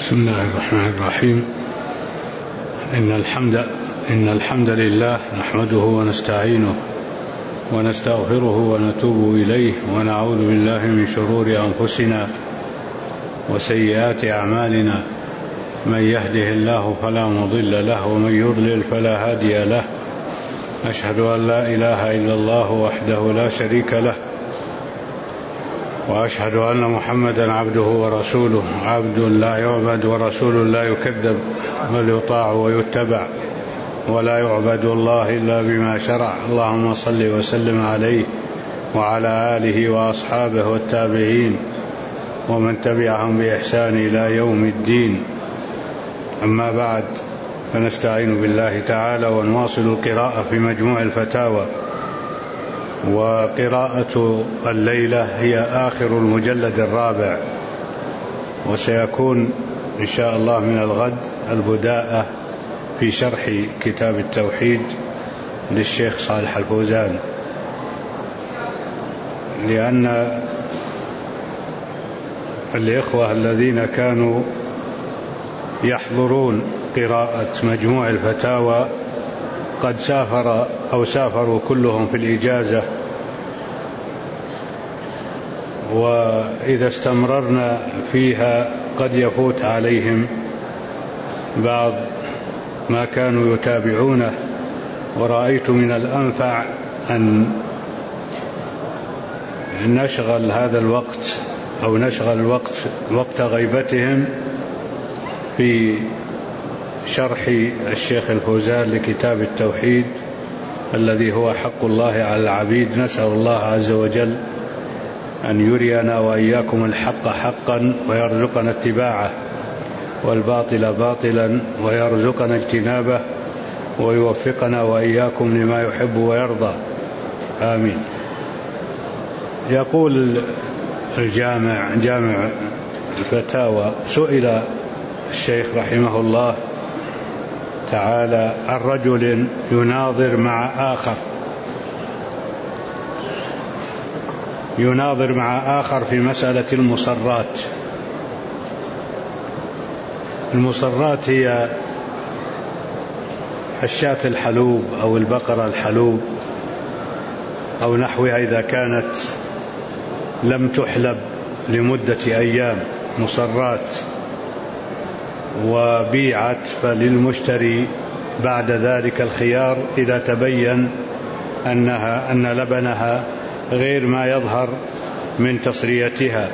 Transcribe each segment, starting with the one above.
بسم الله الرحمن الرحيم. إن الحمد لله نحمده ونستعينه ونستغفره ونتوب إليه ونعوذ بالله من شرور أنفسنا وسيئات أعمالنا، من يهده الله فلا مضل له ومن يضلل فلا هادي له. أشهد أن لا إله إلا الله وحده لا شريك له، وأشهد أن محمدا عبده ورسوله، عبد لا يعبد ورسول لا يكذب، بل يطاع ويتبع، ولا يعبد الله إلا بما شرع. اللهم صل وسلم عليه وعلى آله وأصحابه والتابعين ومن تبعهم بإحسان إلى يوم الدين. أما بعد، فنستعين بالله تعالى ونواصل القراءة في مجموع الفتاوى، وقراءة الليلة هي آخر المجلد الرابع، وسيكون إن شاء الله من الغد البداءة في شرح كتاب التوحيد للشيخ صالح الفوزان، لأن الإخوة الذين كانوا يحضرون قراءة مجموع الفتاوى قد سافروا كلهم في الإجازة، وإذا استمررنا فيها قد يفوت عليهم بعض ما كانوا يتابعونه، ورأيت من الأنفع أن نشغل هذا الوقت أو نشغل وقت غيبتهم في شرح الشيخ الفوزان لكتاب التوحيد الذي هو حق الله على العبيد. نسأل الله عز وجل أن يرينا وإياكم الحق حقا ويرزقنا اتباعه، والباطل باطلا ويرزقنا اجتنابه، ويوفقنا وإياكم لما يحب ويرضى، آمين. يقول جامع الفتاوى: سئل الشيخ رحمه الله تعالى عن رجل يناظر مع آخر في مسألة المصرات. المصرات هي الشاة الحلوب أو البقرة الحلوب أو نحوها، إذا كانت لم تحلب لمدة أيام، مصرات، وبيعت، فللمشتري بعد ذلك الخيار إذا تبين أن لبنها غير ما يظهر من تصريتها.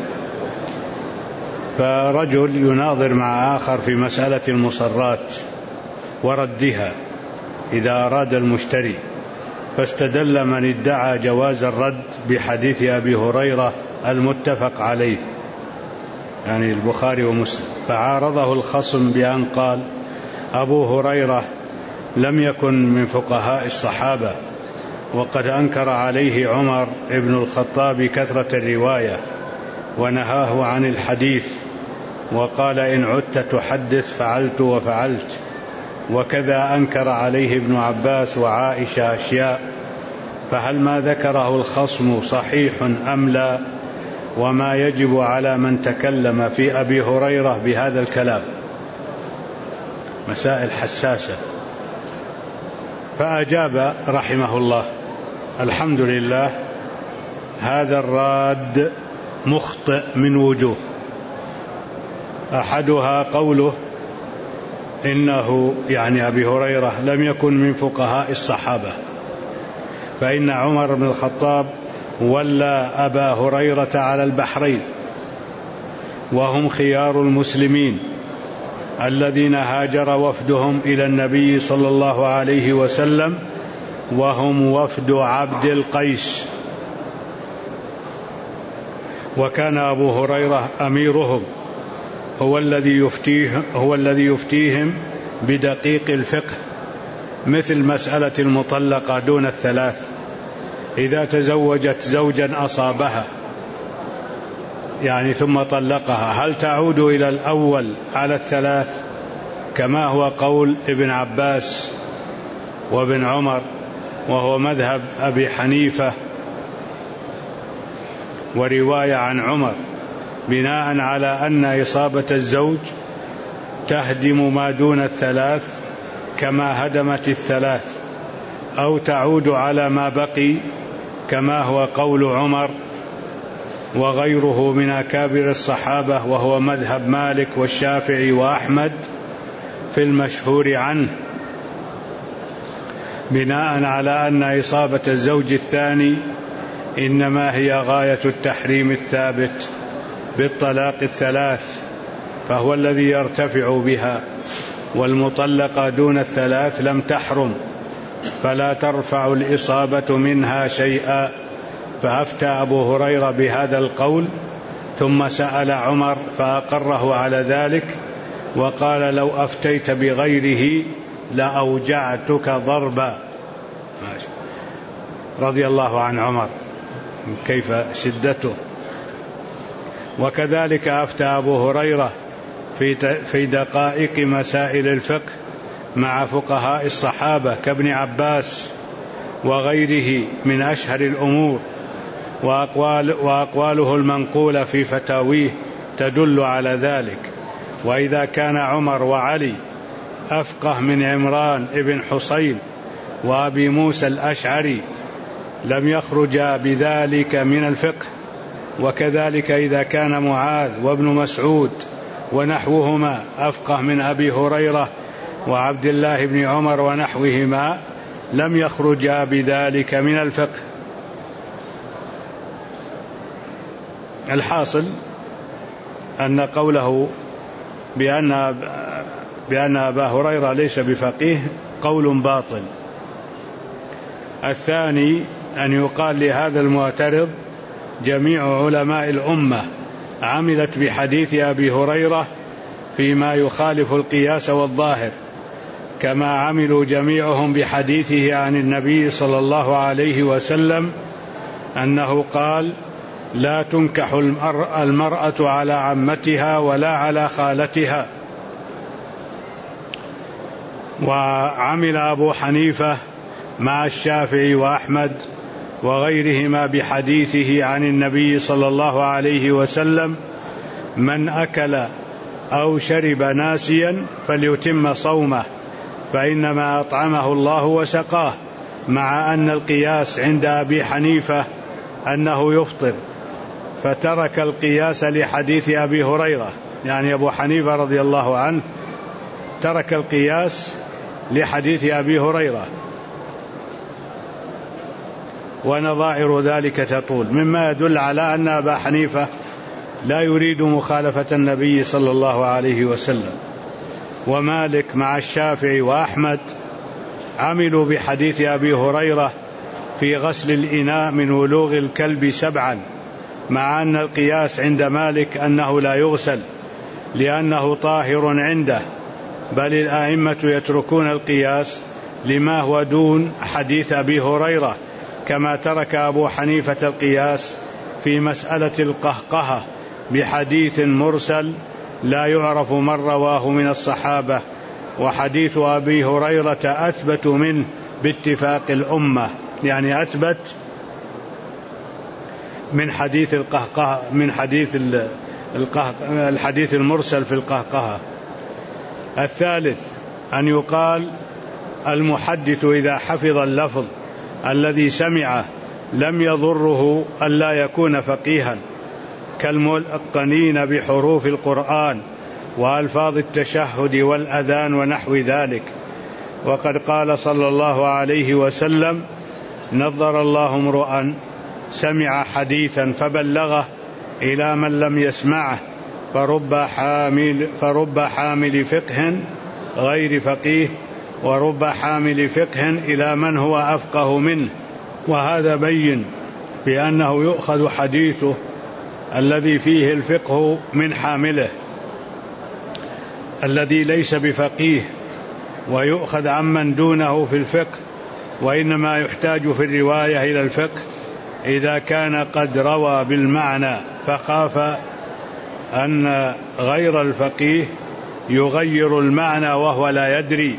فرجل يناظر مع آخر في مسألة المصرات وردها إذا أراد المشتري، فاستدل من ادعى جواز الرد بحديث أبي هريرة المتفق عليه، يعني البخاري ومسلم، فعارضه الخصم بأن قال: أبو هريرة لم يكن من فقهاء الصحابة، وقد أنكر عليه عمر بن الخطاب كثرة الرواية ونهاه عن الحديث، وقال: إن عدت تحدث فعلت وفعلت. وكذا أنكر عليه ابن عباس وعائشة أشياء، فهل ما ذكره الخصم صحيح أم لا؟ وما يجب على من تكلم في أبي هريرة بهذا الكلام؟ مسائل حساسة. فأجاب رحمه الله: الحمد لله، هذا الراد مخطئ من وجوه. أحدها قوله إنه، يعني أبي هريرة، لم يكن من فقهاء الصحابة، فإن عمر بن الخطاب ولى أبا هريرة على البحرين، وهم خيار المسلمين الذين هاجر وفدهم إلى النبي صلى الله عليه وسلم، وهم وفد عبد القيس، وكان أبو هريرة أميرهم، هو الذي يفتيهم بدقيق الفقه، مثل مسألة المطلقة دون الثلاث إذا تزوجت زوجا أصابها، يعني ثم طلقها، هل تعود إلى الأول على الثلاث كما هو قول ابن عباس وابن عمر، وهو مذهب أبي حنيفة ورواية عن عمر، بناء على أن إصابة الزوج تهدم ما دون الثلاث كما هدمت الثلاث، أو تعود على ما بقي كما هو قول عمر وغيره من أكابر الصحابة، وهو مذهب مالك والشافعي وأحمد في المشهور عنه، بناء على أن إصابة الزوج الثاني إنما هي غاية التحريم الثابت بالطلاق الثلاث، فهو الذي يرتفع بها، والمطلقة دون الثلاث لم تحرم فلا ترفع الإصابة منها شيئا. فأفتى أبو هريرة بهذا القول، ثم سأل عمر فأقره على ذلك، وقال لو أفتيت بغيره لأوجعتك ضربا. رضي الله عن عمر كيف شدته. وكذلك أفتى أبو هريرة في دقائق مسائل الفقه مع فقهاء الصحابة كابن عباس وغيره من أشهر الأمور، وأقواله المنقولة في فتاويه تدل على ذلك. وإذا كان عمر وعلي أفقه من عمران ابن حصين وأبي موسى الأشعري لم يخرجا بذلك من الفقه، وكذلك إذا كان معاذ وابن مسعود ونحوهما أفقه من أبي هريرة وعبد الله بن عمر ونحوهما لم يخرجا بذلك من الفقه. الحاصل أن قوله بأن أبا هريرة ليس بفقيه قول باطل. الثاني أن يقال لهذا المعترض جميع علماء الأمة عملت بحديث أبي هريرة فيما يخالف القياس والظاهر، كما عملوا جميعهم بحديثه عن النبي صلى الله عليه وسلم أنه قال لا تنكح المرأة على عمتها ولا على خالتها. وعمل أبو حنيفة مع الشافعي وأحمد وغيرهما بحديثه عن النبي صلى الله عليه وسلم من أكل أو شرب ناسيا فليتم صومه فإنما أطعمه الله وسقاه، مع أن القياس عند أبي حنيفة أنه يفطر، فترك القياس لحديث أبي هريرة، يعني أبو حنيفة رضي الله عنه ترك القياس لحديث أبي هريرة، ونظائر ذلك تطول، مما يدل على أن أبا حنيفة لا يريد مخالفة النبي صلى الله عليه وسلم. ومالك مع الشافعي وأحمد عملوا بحديث أبي هريرة في غسل الإناء من ولوغ الكلب 7، مع أن القياس عند مالك أنه لا يغسل لأنه طاهر عنده، بل الأئمة يتركون القياس لما هو دون حديث أبي هريرة، كما ترك أبو حنيفة القياس في مسألة القهقهة بحديث مرسل لا يعرف من رواه من الصحابة، وحديث أبي هريرة أثبت منه باتفاق الأمة، يعني أثبت من حديث القهقهة، من حديث الحديث المرسل في القهقهة. الثالث أن يقال المحدث إذا حفظ اللفظ الذي سمعه لم يضره ألا يكون فقيها، كالملقنين بحروف القرآن وألفاظ التشهد والأذان ونحو ذلك. وقد قال صلى الله عليه وسلم نظر الله امرؤا سمع حديثا فبلغه إلى من لم يسمعه، فرب حامل فقه غير فقيه، ورب حامل فقه إلى من هو أفقه منه. وهذا بين بأنه يؤخذ حديثه الذي فيه الفقه من حامله الذي ليس بفقيه، ويؤخذ عمن دونه في الفقه، وإنما يحتاج في الرواية إلى الفقه إذا كان قد روى بالمعنى فخاف أن غير الفقيه يغير المعنى وهو لا يدري.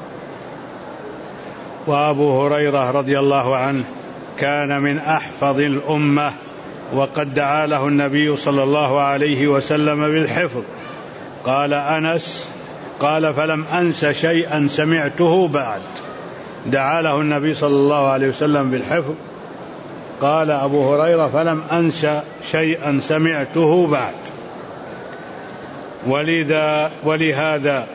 وأبو هريرة رضي الله عنه كان من أحفظ الأمة، وقد دعا له النبي صلى الله عليه وسلم بالحفظ. قال أنس قال فلم أنس شيئا سمعته بعد. دعا له النبي صلى الله عليه وسلم بالحفظ. قال أبو هريرة فلم أنس شيئا سمعته بعد. ولهذا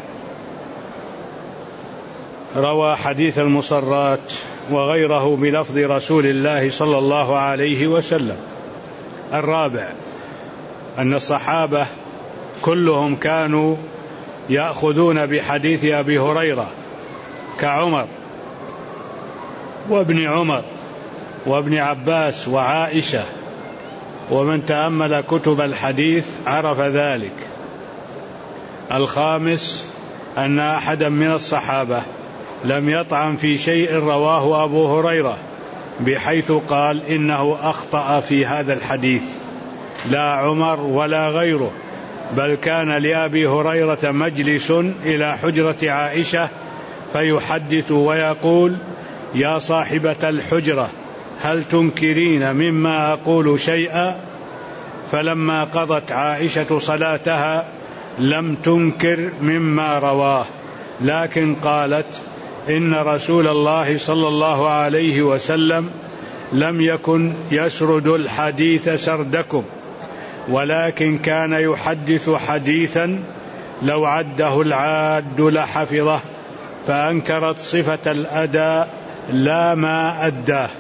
روى حديث المصرات وغيره بلفظ رسول الله صلى الله عليه وسلم. الرابع أن الصحابة كلهم كانوا يأخذون بحديث أبي هريرة كعمر وابن عمر وابن عباس وعائشة، ومن تأمل كتب الحديث عرف ذلك. الخامس أن أحدا من الصحابة لم يطعن في شيء رواه أبو هريرة بحيث قال إنه أخطأ في هذا الحديث، لا عمر ولا غيره، بل كان لأبي هريرة مجلس إلى حجرة عائشة فيحدث ويقول يا صاحبة الحجرة هل تنكرين مما أقول شيئا؟ فلما قضت عائشة صلاتها لم تنكر مما رواه، لكن قالت إن رسول الله صلى الله عليه وسلم لم يكن يسرد الحديث سردكم، ولكن كان يحدث حديثا لو عده العاد لحفظه، فأنكرت صفة الأداء لا ما أداه.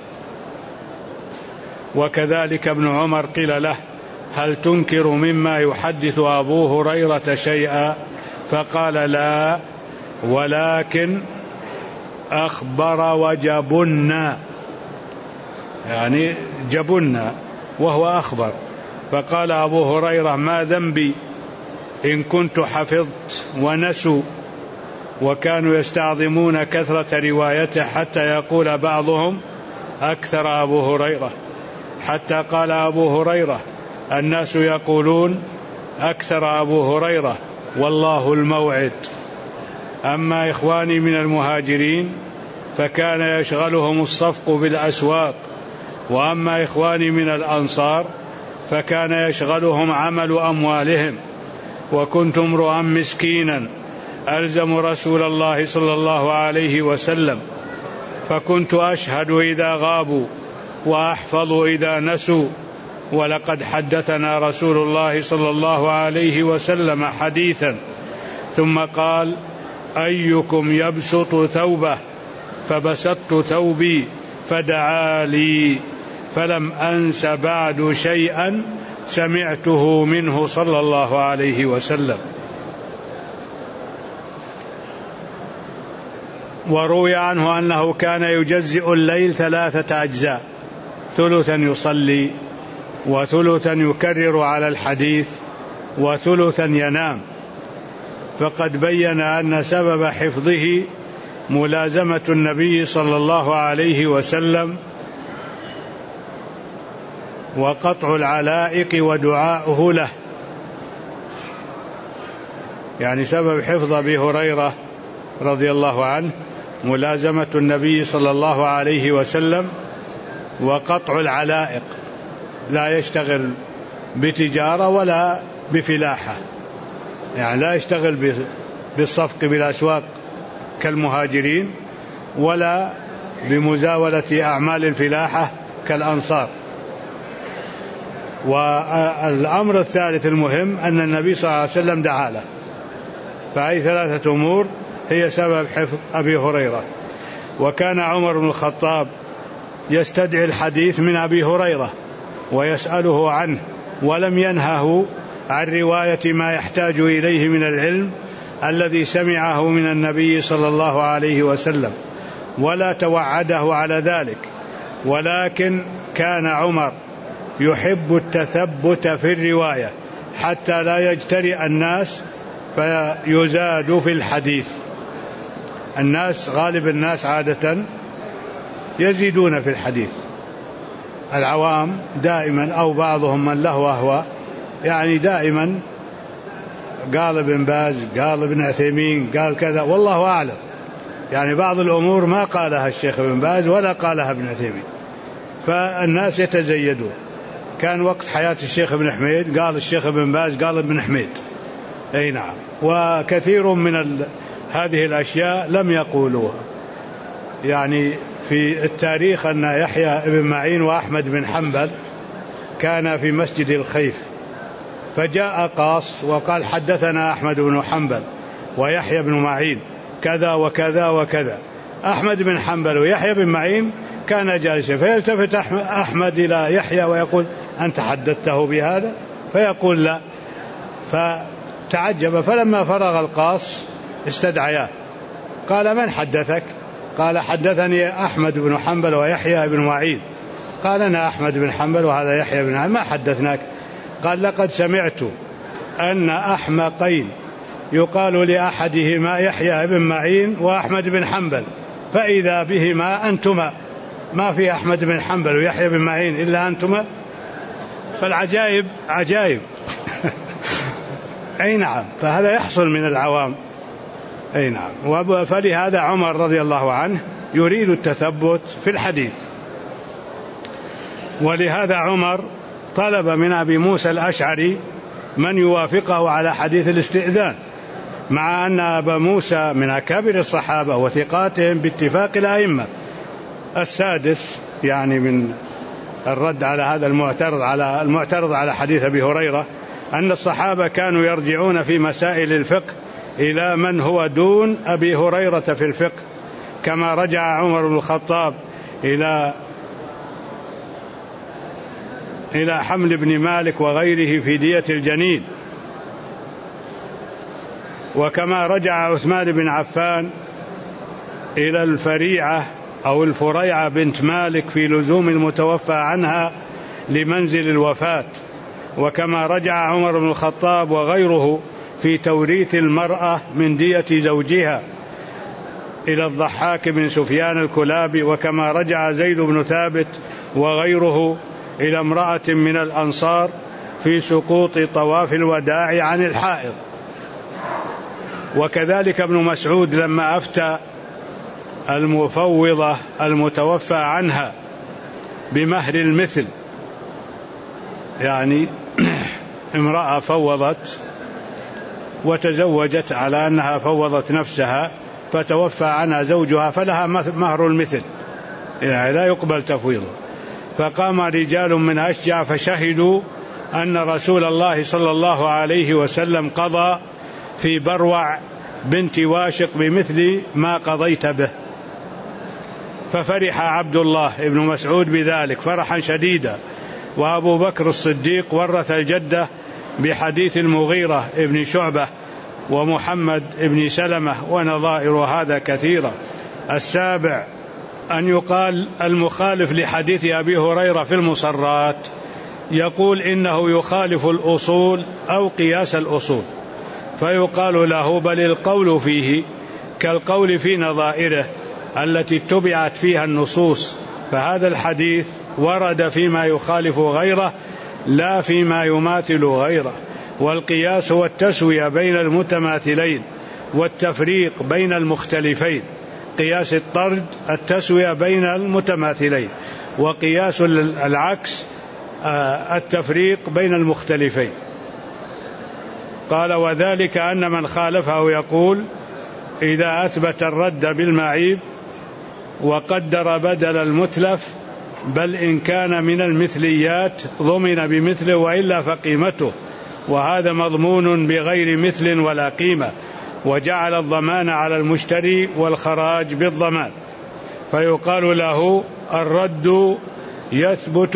وكذلك ابن عمر قيل له هل تنكر مما يحدث أبو هريرة شيئا؟ فقال لا، ولكن أخبر وجبنا، يعني جبنا وهو أخبر. فقال أبو هريرة ما ذنبي إن كنت حفظت ونسوا، وكانوا يستعظمون كثرة روايته حتى يقول بعضهم أكثر أبو هريرة، حتى قال أبو هريرة الناس يقولون أكثر أبو هريرة والله الموعد. أما إخواني من المهاجرين فكان يشغلهم الصفق بالأسواق، وأما إخواني من الأنصار فكان يشغلهم عمل أموالهم، وكنت امرؤا مسكينا ألزم رسول الله صلى الله عليه وسلم، فكنت أشهد إذا غابوا وأحفظ إذا نسوا. ولقد حدثنا رسول الله صلى الله عليه وسلم حديثا ثم قال أيكم يبسط ثوبه؟ فبسطت ثوبي فدعا لي، فلم أنس بعد شيئا سمعته منه صلى الله عليه وسلم. وروي عنه أنه كان يجزئ الليل 3 أجزاء، ثلثا يصلي، وثلثا يكرر على الحديث، وثلثا ينام. فقد بين أن سبب حفظه ملازمة النبي صلى الله عليه وسلم وقطع العلائق ودعاؤه له. يعني سبب حفظ أبي هريرة رضي الله عنه ملازمة النبي صلى الله عليه وسلم وقطع العلائق، لا يشتغل بتجارة ولا بفلاحة، يعني لا يشتغل بالصفق بالأسواق كالمهاجرين ولا بمزاولة أعمال الفلاحة كالأنصار. والأمر الثالث المهم أن النبي صلى الله عليه وسلم دعا له، فهي 3 أمور هي سبب حفظ أبي هريرة. وكان عمر بن الخطاب يستدعي الحديث من أبي هريرة ويسأله عنه، ولم ينهه عن رواية ما يحتاج إليه من العلم الذي سمعه من النبي صلى الله عليه وسلم، ولا توعده على ذلك. ولكن كان عمر يحب التثبت في الرواية حتى لا يجترئ الناس فيزاد في الحديث. الناس غالب الناس عادة يزيدون في الحديث، العوام دائما أو بعضهم من له أهواء، يعني دائما قال ابن باز، قال ابن عثيمين، قال كذا، والله أعلم. يعني بعض الأمور ما قالها الشيخ ابن باز ولا قالها ابن عثيمين، فالناس يتزيدون. كان وقت حياة الشيخ ابن حميد قال الشيخ ابن باز قال ابن حميد، أي نعم. وكثير من هذه الأشياء لم يقولوها. يعني في التاريخ أن يحيى بن معين وأحمد بن حنبل كان في مسجد الخيف، فجاء قاص وقال حدثنا أحمد بن حنبل ويحيى بن معين كذا وكذا وكذا. أحمد بن حنبل ويحيى بن معين كان جالسا، فيلتفت أحمد إلى يحيى ويقول أنت حدثته بهذا؟ فيقول لا. فتعجب، فلما فرغ القاص استدعياه قال من حدثك؟ قال حدثني أحمد بن حنبل ويحيى بن معين. قال أنا أحمد بن حنبل وهذا يحيى بن معين، ما حدثناك؟ قال لقد سمعت أن أحمقين يقال لأحدهما يحيى بن معين وأحمد بن حنبل، فإذا بهما أنتما، ما في أحمد بن حنبل ويحيى بن معين إلا أنتما. فالعجائب عجائب. أي نعم. فهذا يحصل من العوام. أي نعم. فلهذا عمر رضي الله عنه يريد التثبت في الحديث، ولهذا عمر طلب من أبي موسى الأشعري من يوافقه على حديث الاستئذان، مع أن أبا موسى من أكابر الصحابة وثقاتهم باتفاق الأئمة. السادس يعني من الرد على هذا المعترض على حديث أبي هريرة، أن الصحابة كانوا يرجعون في مسائل الفقه إلى من هو دون أبي هريرة في الفقه، كما رجع عمر بن الخطاب إلى حمل بن مالك وغيره في دية الجنين، وكما رجع عثمان بن عفان إلى الفريعة أو الفريعة بنت مالك في لزوم المتوفى عنها لمنزل الوفاة، وكما رجع عمر بن الخطاب وغيره في توريث المرأة من دية زوجها إلى الضحاك بن سفيان الكلابي، وكما رجع زيد بن ثابت وغيره إلى امرأة من الأنصار في سقوط طواف الوداع عن الحائض. وكذلك ابن مسعود لما أفتى المفوضة المتوفى عنها بمهر المثل، يعني امرأة فوضت وتزوجت على أنها فوضت نفسها فتوفى عنها زوجها فلها مهر المثل، يعني لا يقبل تفويضه. فقام رجال من أشجع فشهدوا أن رسول الله صلى الله عليه وسلم قضى في بروع بنت واشق بمثل ما قضيت به. ففرح عبد الله بن مسعود بذلك فرحا شديدا، وأبو بكر الصديق ورث الجدة بحديث المغيرة بن شعبة ومحمد بن سلمة ونظائر هذا كثيرة. السابع أن يقال المخالف لحديث أبي هريرة في المصرات يقول إنه يخالف الأصول أو قياس الأصول، فيقال له بل القول فيه كالقول في نظائره التي اتبعت فيها النصوص، فهذا الحديث ورد فيما يخالف غيره لا فيما يماثل غيره. والقياس هو التسوية بين المتماثلين والتفريق بين المختلفين. قياس الطرد التسوية بين المتماثلين، وقياس العكس التفريق بين المختلفين. قال وذلك أن من خالفه يقول إذا أثبت الرد بالمعيب وقدر بدل المتلف، بل إن كان من المثليات ضمن بمثله وإلا فقيمته، وهذا مضمون بغير مثل ولا قيمة، وجعل الضمان على المشتري والخراج بالضمان. فيقال له الرد يثبت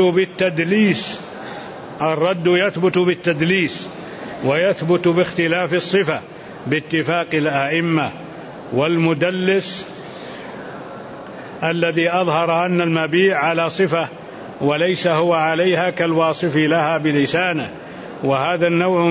بالتدليس ويثبت باختلاف الصفة باتفاق الأئمة. والمدلس الذي أظهر أن المبيع على صفة وليس هو عليها كالواصف لها بلسانه، وهذا النوع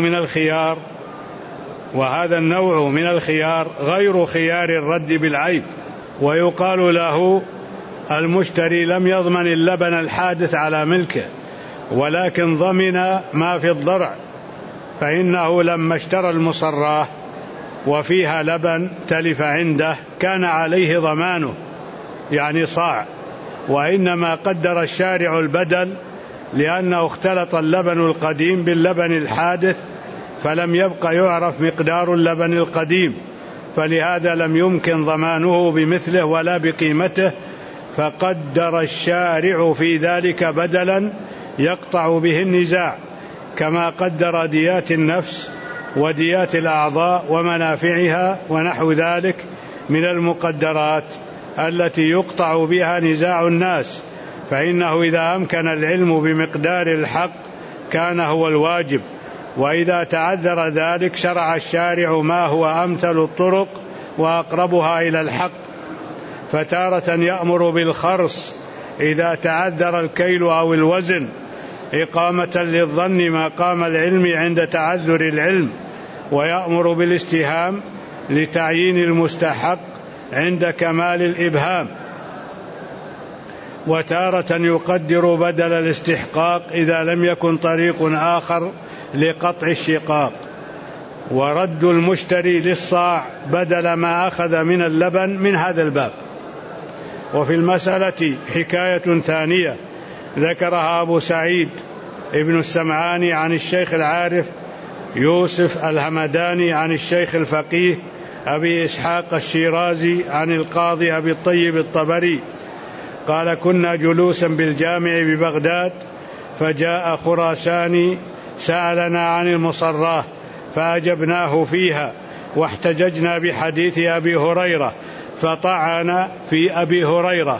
من الخيار غير خيار الرد بالعيب. ويقال له المشتري لم يضمن اللبن الحادث على ملكه ولكن ضمن ما في الضرع، فإنه لما اشترى المصراه وفيها لبن تلف عنده كان عليه ضمانه يعني صاع، وإنما قدر الشارع البدل لأنه اختلط اللبن القديم باللبن الحادث فلم يبق يعرف مقدار اللبن القديم، فلهذا لم يمكن ضمانه بمثله ولا بقيمته، فقدر الشارع في ذلك بدلا يقطع به النزاع، كما قدر ديات النفس وديات الأعضاء ومنافعها ونحو ذلك من المقدرات التي يقطع بها نزاع الناس، فإنه إذا أمكن العلم بمقدار الحق كان هو الواجب، وإذا تعذر ذلك شرع الشارع ما هو أمثل الطرق وأقربها إلى الحق، فتارة يأمر بالخرص إذا تعذر الكيل أو الوزن إقامة للظن مقام العلم عند تعذر العلم، ويأمر بالاستهام لتعيين المستحق عند كمال الإبهام، وتارة يقدر بدل الاستحقاق إذا لم يكن طريق آخر لقطع الشقاق، ورد المشتري للصاع بدل ما أخذ من اللبن من هذا الباب. وفي المسألة حكاية ثانية ذكرها أبو سعيد ابن السمعاني عن الشيخ العارف يوسف الهمداني عن الشيخ الفقيه أبي إسحاق الشيرازي عن القاضي أبي الطيب الطبري قال: كنا جلوسا بالجامع ببغداد، فجاء خراساني سألنا عن المصراه فأجبناه فيها، واحتججنا بحديث أبي هريرة فطعن في أبي هريرة،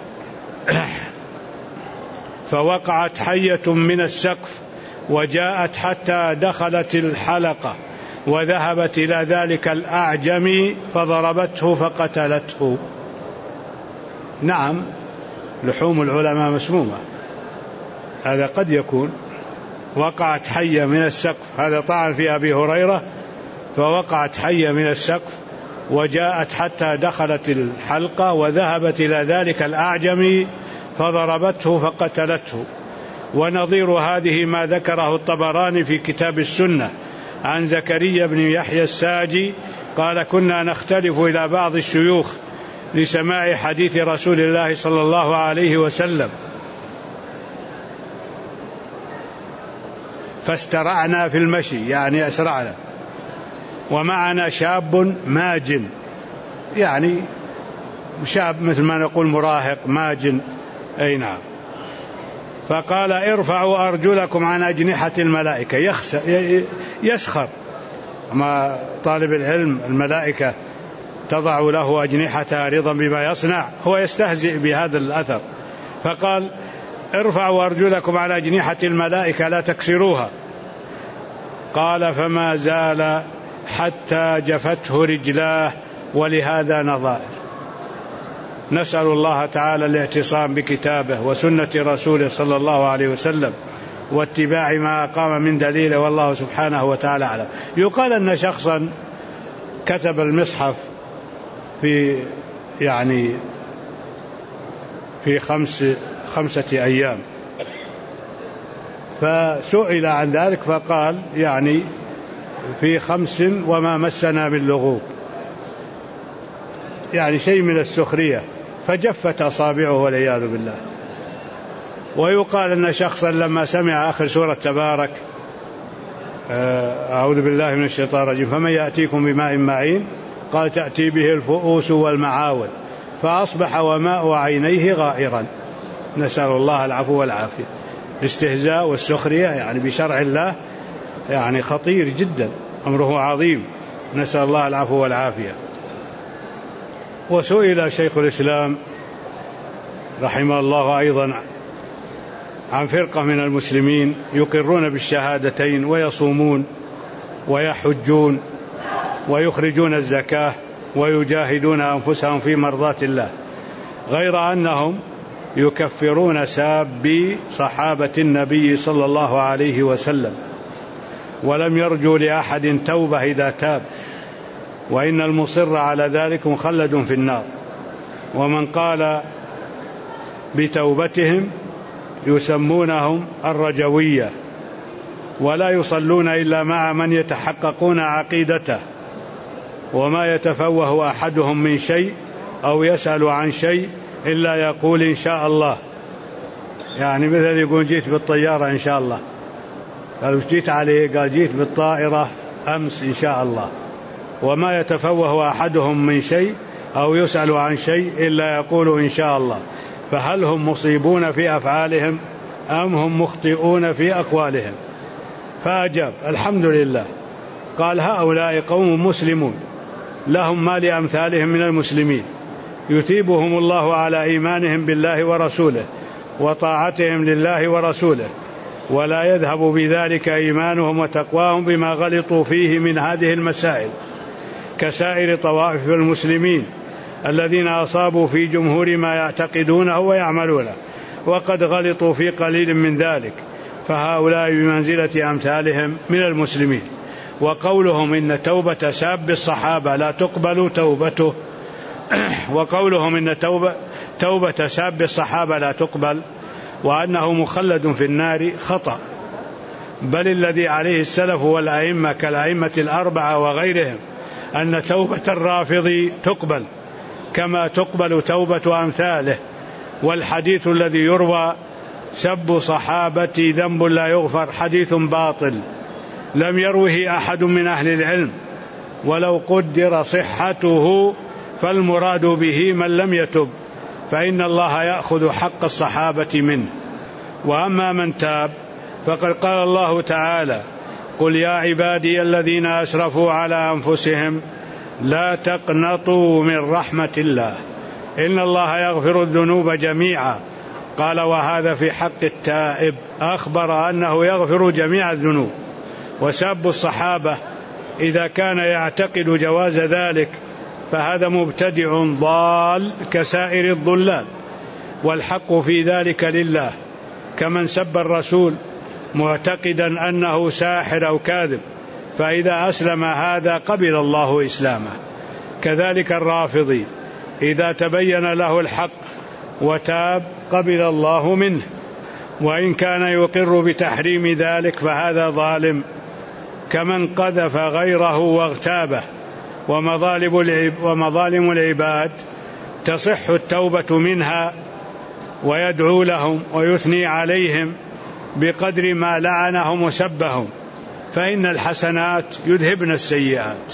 فوقعت حية من السقف وجاءت حتى دخلت الحلقة، وذهبت إلى ذلك الأعجمي فضربته فقتلته. نعم، لحوم العلماء مسمومة، هذا قد يكون. وقعت حية من السقف، هذا طعن في أبي هريرة، فوقعت حية من السقف وجاءت حتى دخلت الحلقة وذهبت إلى ذلك الأعجمي فضربته فقتلته. ونظير هذه ما ذكره الطبراني في كتاب السنة عن زكريا بن يحيى الساجي قال: كنا نختلف إلى بعض الشيوخ لسماع حديث رسول الله صلى الله عليه وسلم، فاسترعنا في المشي، يعني أسرعنا، ومعنا شاب ماجن، يعني شاب مثل ما نقول مراهق ماجن، أي نعم. فقال: ارفعوا أرجلكم عن أجنحة الملائكة، يسخر ما طالب العلم، الملائكة تضع له أجنحتها رضا بما يصنع، هو يستهزئ بهذا الأثر، فقال: ارفعوا أرجلكم على أجنحة الملائكة لا تكسروها. قال: فما زال حتى جفته رجلاه، ولهذا نظائر. نسأل الله تعالى الاعتصام بكتابه وسنة رسوله صلى الله عليه وسلم واتباع ما أقام من دليله، والله سبحانه وتعالى أعلم. يقال أن شخصا كتب المصحف في خمسة أيام، فسئل عن ذلك فقال: يعني في 5 وما مسنا من لغوب، يعني شيء من السخرية، فجفت أصابعه والعياذ بالله. ويقال أن شخصا لما سمع آخر سورة تبارك أعوذ بالله من الشيطان الرجيم فمن يأتيكم بماء معين، قال: تأتي به الفؤوس والمعاول، فأصبح وماء عينيه غائرا. نسأل الله العفو والعافية. الاستهزاء والسخرية يعني بشرع الله يعني خطير جدا، أمره عظيم، نسأل الله العفو والعافية. وسئل شيخ الإسلام رحمه الله أيضا عن فرقة من المسلمين يقرون بالشهادتين ويصومون ويحجون ويخرجون الزكاة ويجاهدون أنفسهم في مرضاة الله، غير أنهم يكفرون سابي صحابة النبي صلى الله عليه وسلم، ولم يرجوا لأحد توبة إذا تاب، وإن المصر على ذلك مخلد في النار. ومن قال بتوبتهم يسمونهم الرجوية، ولا يصلون إلا مع من يتحققون عقيدته، وما يتفوه أحدهم من شيء أو يسأل عن شيء إلا يقول إن شاء الله، يعني مثل يقول جيت بالطيارة إن شاء الله، قال وش جيت عليه؟ قال جيت بالطائرة أمس إن شاء الله. وما يتفوه أحدهم من شيء أو يسأل عن شيء إلا يقول إن شاء الله. فهل هم مصيبون في أفعالهم أم هم مخطئون في أقوالهم؟ فأجاب الحمد لله. قال هؤلاء قوم مسلمون لهم ما لأمثالهم من المسلمين، يثيبهم الله على إيمانهم بالله ورسوله وطاعتهم لله ورسوله، ولا يذهب بذلك إيمانهم وتقواهم بما غلطوا فيه من هذه المسائل، كسائر طوائف المسلمين الذين أصابوا في جمهور ما يعتقدونه ويعملونه وقد غلطوا في قليل من ذلك، فهؤلاء بمنزلة أمثالهم من المسلمين. وقولهم إن توبة ساب الصحابة لا تقبل توبته، وقولهم إن توبة ساب الصحابة لا تقبل وأنه مخلد في النار خطأ، بل الذي عليه السلف والأئمة كالأئمة الأربعة وغيرهم أن توبة الرافضي تقبل كما تقبل توبة أمثاله. والحديث الذي يروى سب صحابتي ذنب لا يغفر حديث باطل لم يروه أحد من أهل العلم، ولو قدر صحته فالمراد به من لم يتب، فإن الله يأخذ حق الصحابة منه. وأما من تاب فقد قال الله تعالى قل يا عبادي الذين أسرفوا على أنفسهم لا تقنطوا من رحمة الله إن الله يغفر الذنوب جميعا. قال وهذا في حق التائب، أخبر أنه يغفر جميع الذنوب. وساب الصحابة إذا كان يعتقد جواز ذلك فهذا مبتدع ضال كسائر الضلال، والحق في ذلك لله، كمن سب الرسول معتقدا أنه ساحر أو كاذب، فإذا أسلم هذا قبل الله إسلامه. كذلك الرافضي إذا تبين له الحق وتاب قبل الله منه، وإن كان يقر بتحريم ذلك فهذا ظالم، كمن قذف غيره واغتابه. ومظالم العباد تصح التوبة منها، ويدعو لهم ويثني عليهم بقدر ما لعنهم وسبهم، فإن الحسنات يذهبن السيئات.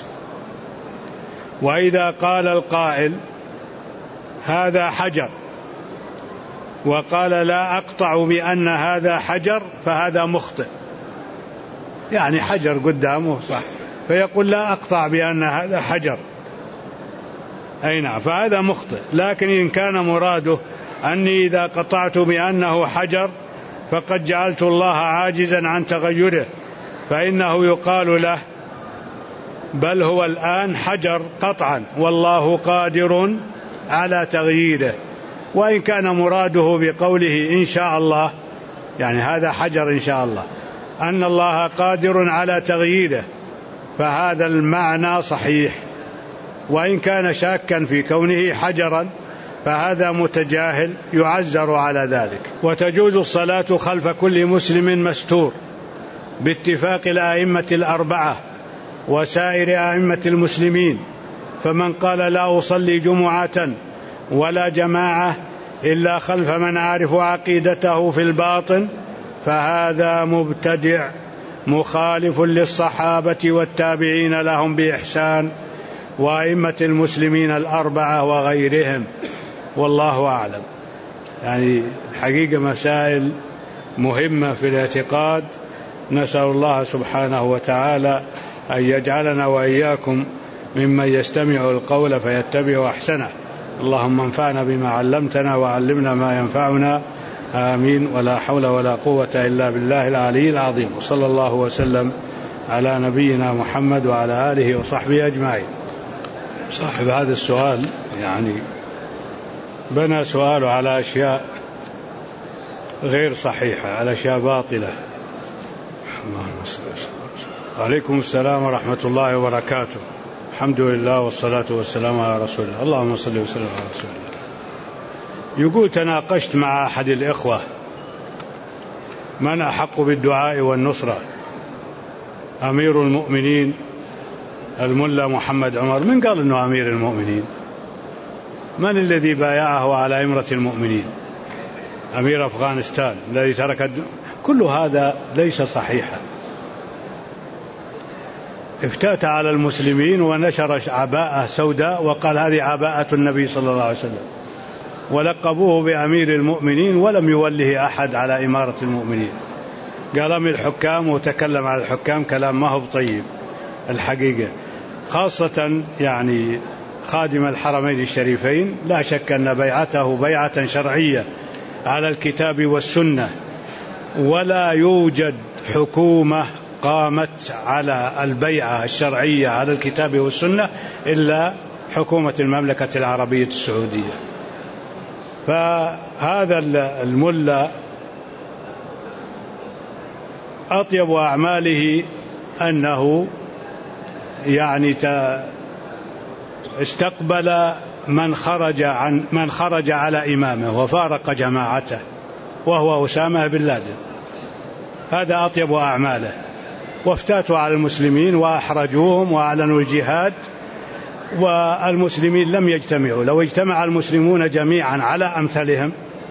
وإذا قال القائل هذا حجر وقال لا أقطع بأن هذا حجر فهذا مخطئ، يعني حجر قدامه صح فيقول لا أقطع بأن هذا حجر، أي نعم فهذا مخطئ. لكن إن كان مراده أني إذا قطعت بأنه حجر فقد جعلت الله عاجزا عن تغيره، فإنه يقال له بل هو الآن حجر قطعا والله قادر على تغييره. وإن كان مراده بقوله إن شاء الله، يعني هذا حجر إن شاء الله أن الله قادر على تغييره، فهذا المعنى صحيح. وإن كان شاكا في كونه حجرا فهذا متجاهل يعذر على ذلك. وتجوز الصلاة خلف كل مسلم مستور باتفاق الأئمة الأربعة وسائر أئمة المسلمين، فمن قال لا أصلي جمعة ولا جماعة إلا خلف من أعرف عقيدته في الباطن فهذا مبتدع مخالف للصحابة والتابعين لهم بإحسان وأئمة المسلمين الأربعة وغيرهم، والله أعلم. يعني الحقيقة مسائل مهمة في الاعتقاد، نسأل الله سبحانه وتعالى أن يجعلنا وإياكم ممن يستمع القول فيتبع أحسنه. اللهم انفعنا بما علمتنا وعلمنا ما ينفعنا، آمين. ولا حول ولا قوة إلا بالله العلي العظيم. وصلى الله وسلم على نبينا محمد وعلى آله وصحبه أجمعين. صاحب هذا السؤال يعني بنى سؤاله على أشياء غير صحيحة، على أشياء باطلة. عليكم السلام ورحمة الله وبركاته. الحمد لله والصلاة والسلام على رسول الله. اللهم صل وسلم على رسول الله. يقول تناقشت مع أحد الإخوة من أحق بالدعاء والنصرة، أمير المؤمنين الملا محمد عمر؟ من قال أنه أمير المؤمنين؟ من الذي بايعه على إمرة المؤمنين؟ أمير أفغانستان الذي ترك كل هذا ليس صحيحا. افتات على المسلمين ونشر عباءة سوداء وقال هذه عباءة النبي صلى الله عليه وسلم، ولقبوه بأمير المؤمنين ولم يوله أحد على إمارة المؤمنين. قال أمير الحكام وتكلم على الحكام كلام ما هو طيب الحقيقة، خاصة يعني خادم الحرمين الشريفين. لا شك أن بيعته بيعة شرعية على الكتاب والسنة، ولا يوجد حكومة قامت على البيعة الشرعية على الكتاب والسنة إلا حكومة المملكة العربية السعودية. فهذا الملا أطيب أعماله أنه يعني استقبل من خرج على إمامه وفارق جماعته، وهو أسامة بن لادن. هذا أطيب أعماله. وافتاتوا على المسلمين وأحرجوهم وأعلنوا الجهاد، والمسلمين لم يجتمعوا. لو اجتمع المسلمون جميعا على أمثالهم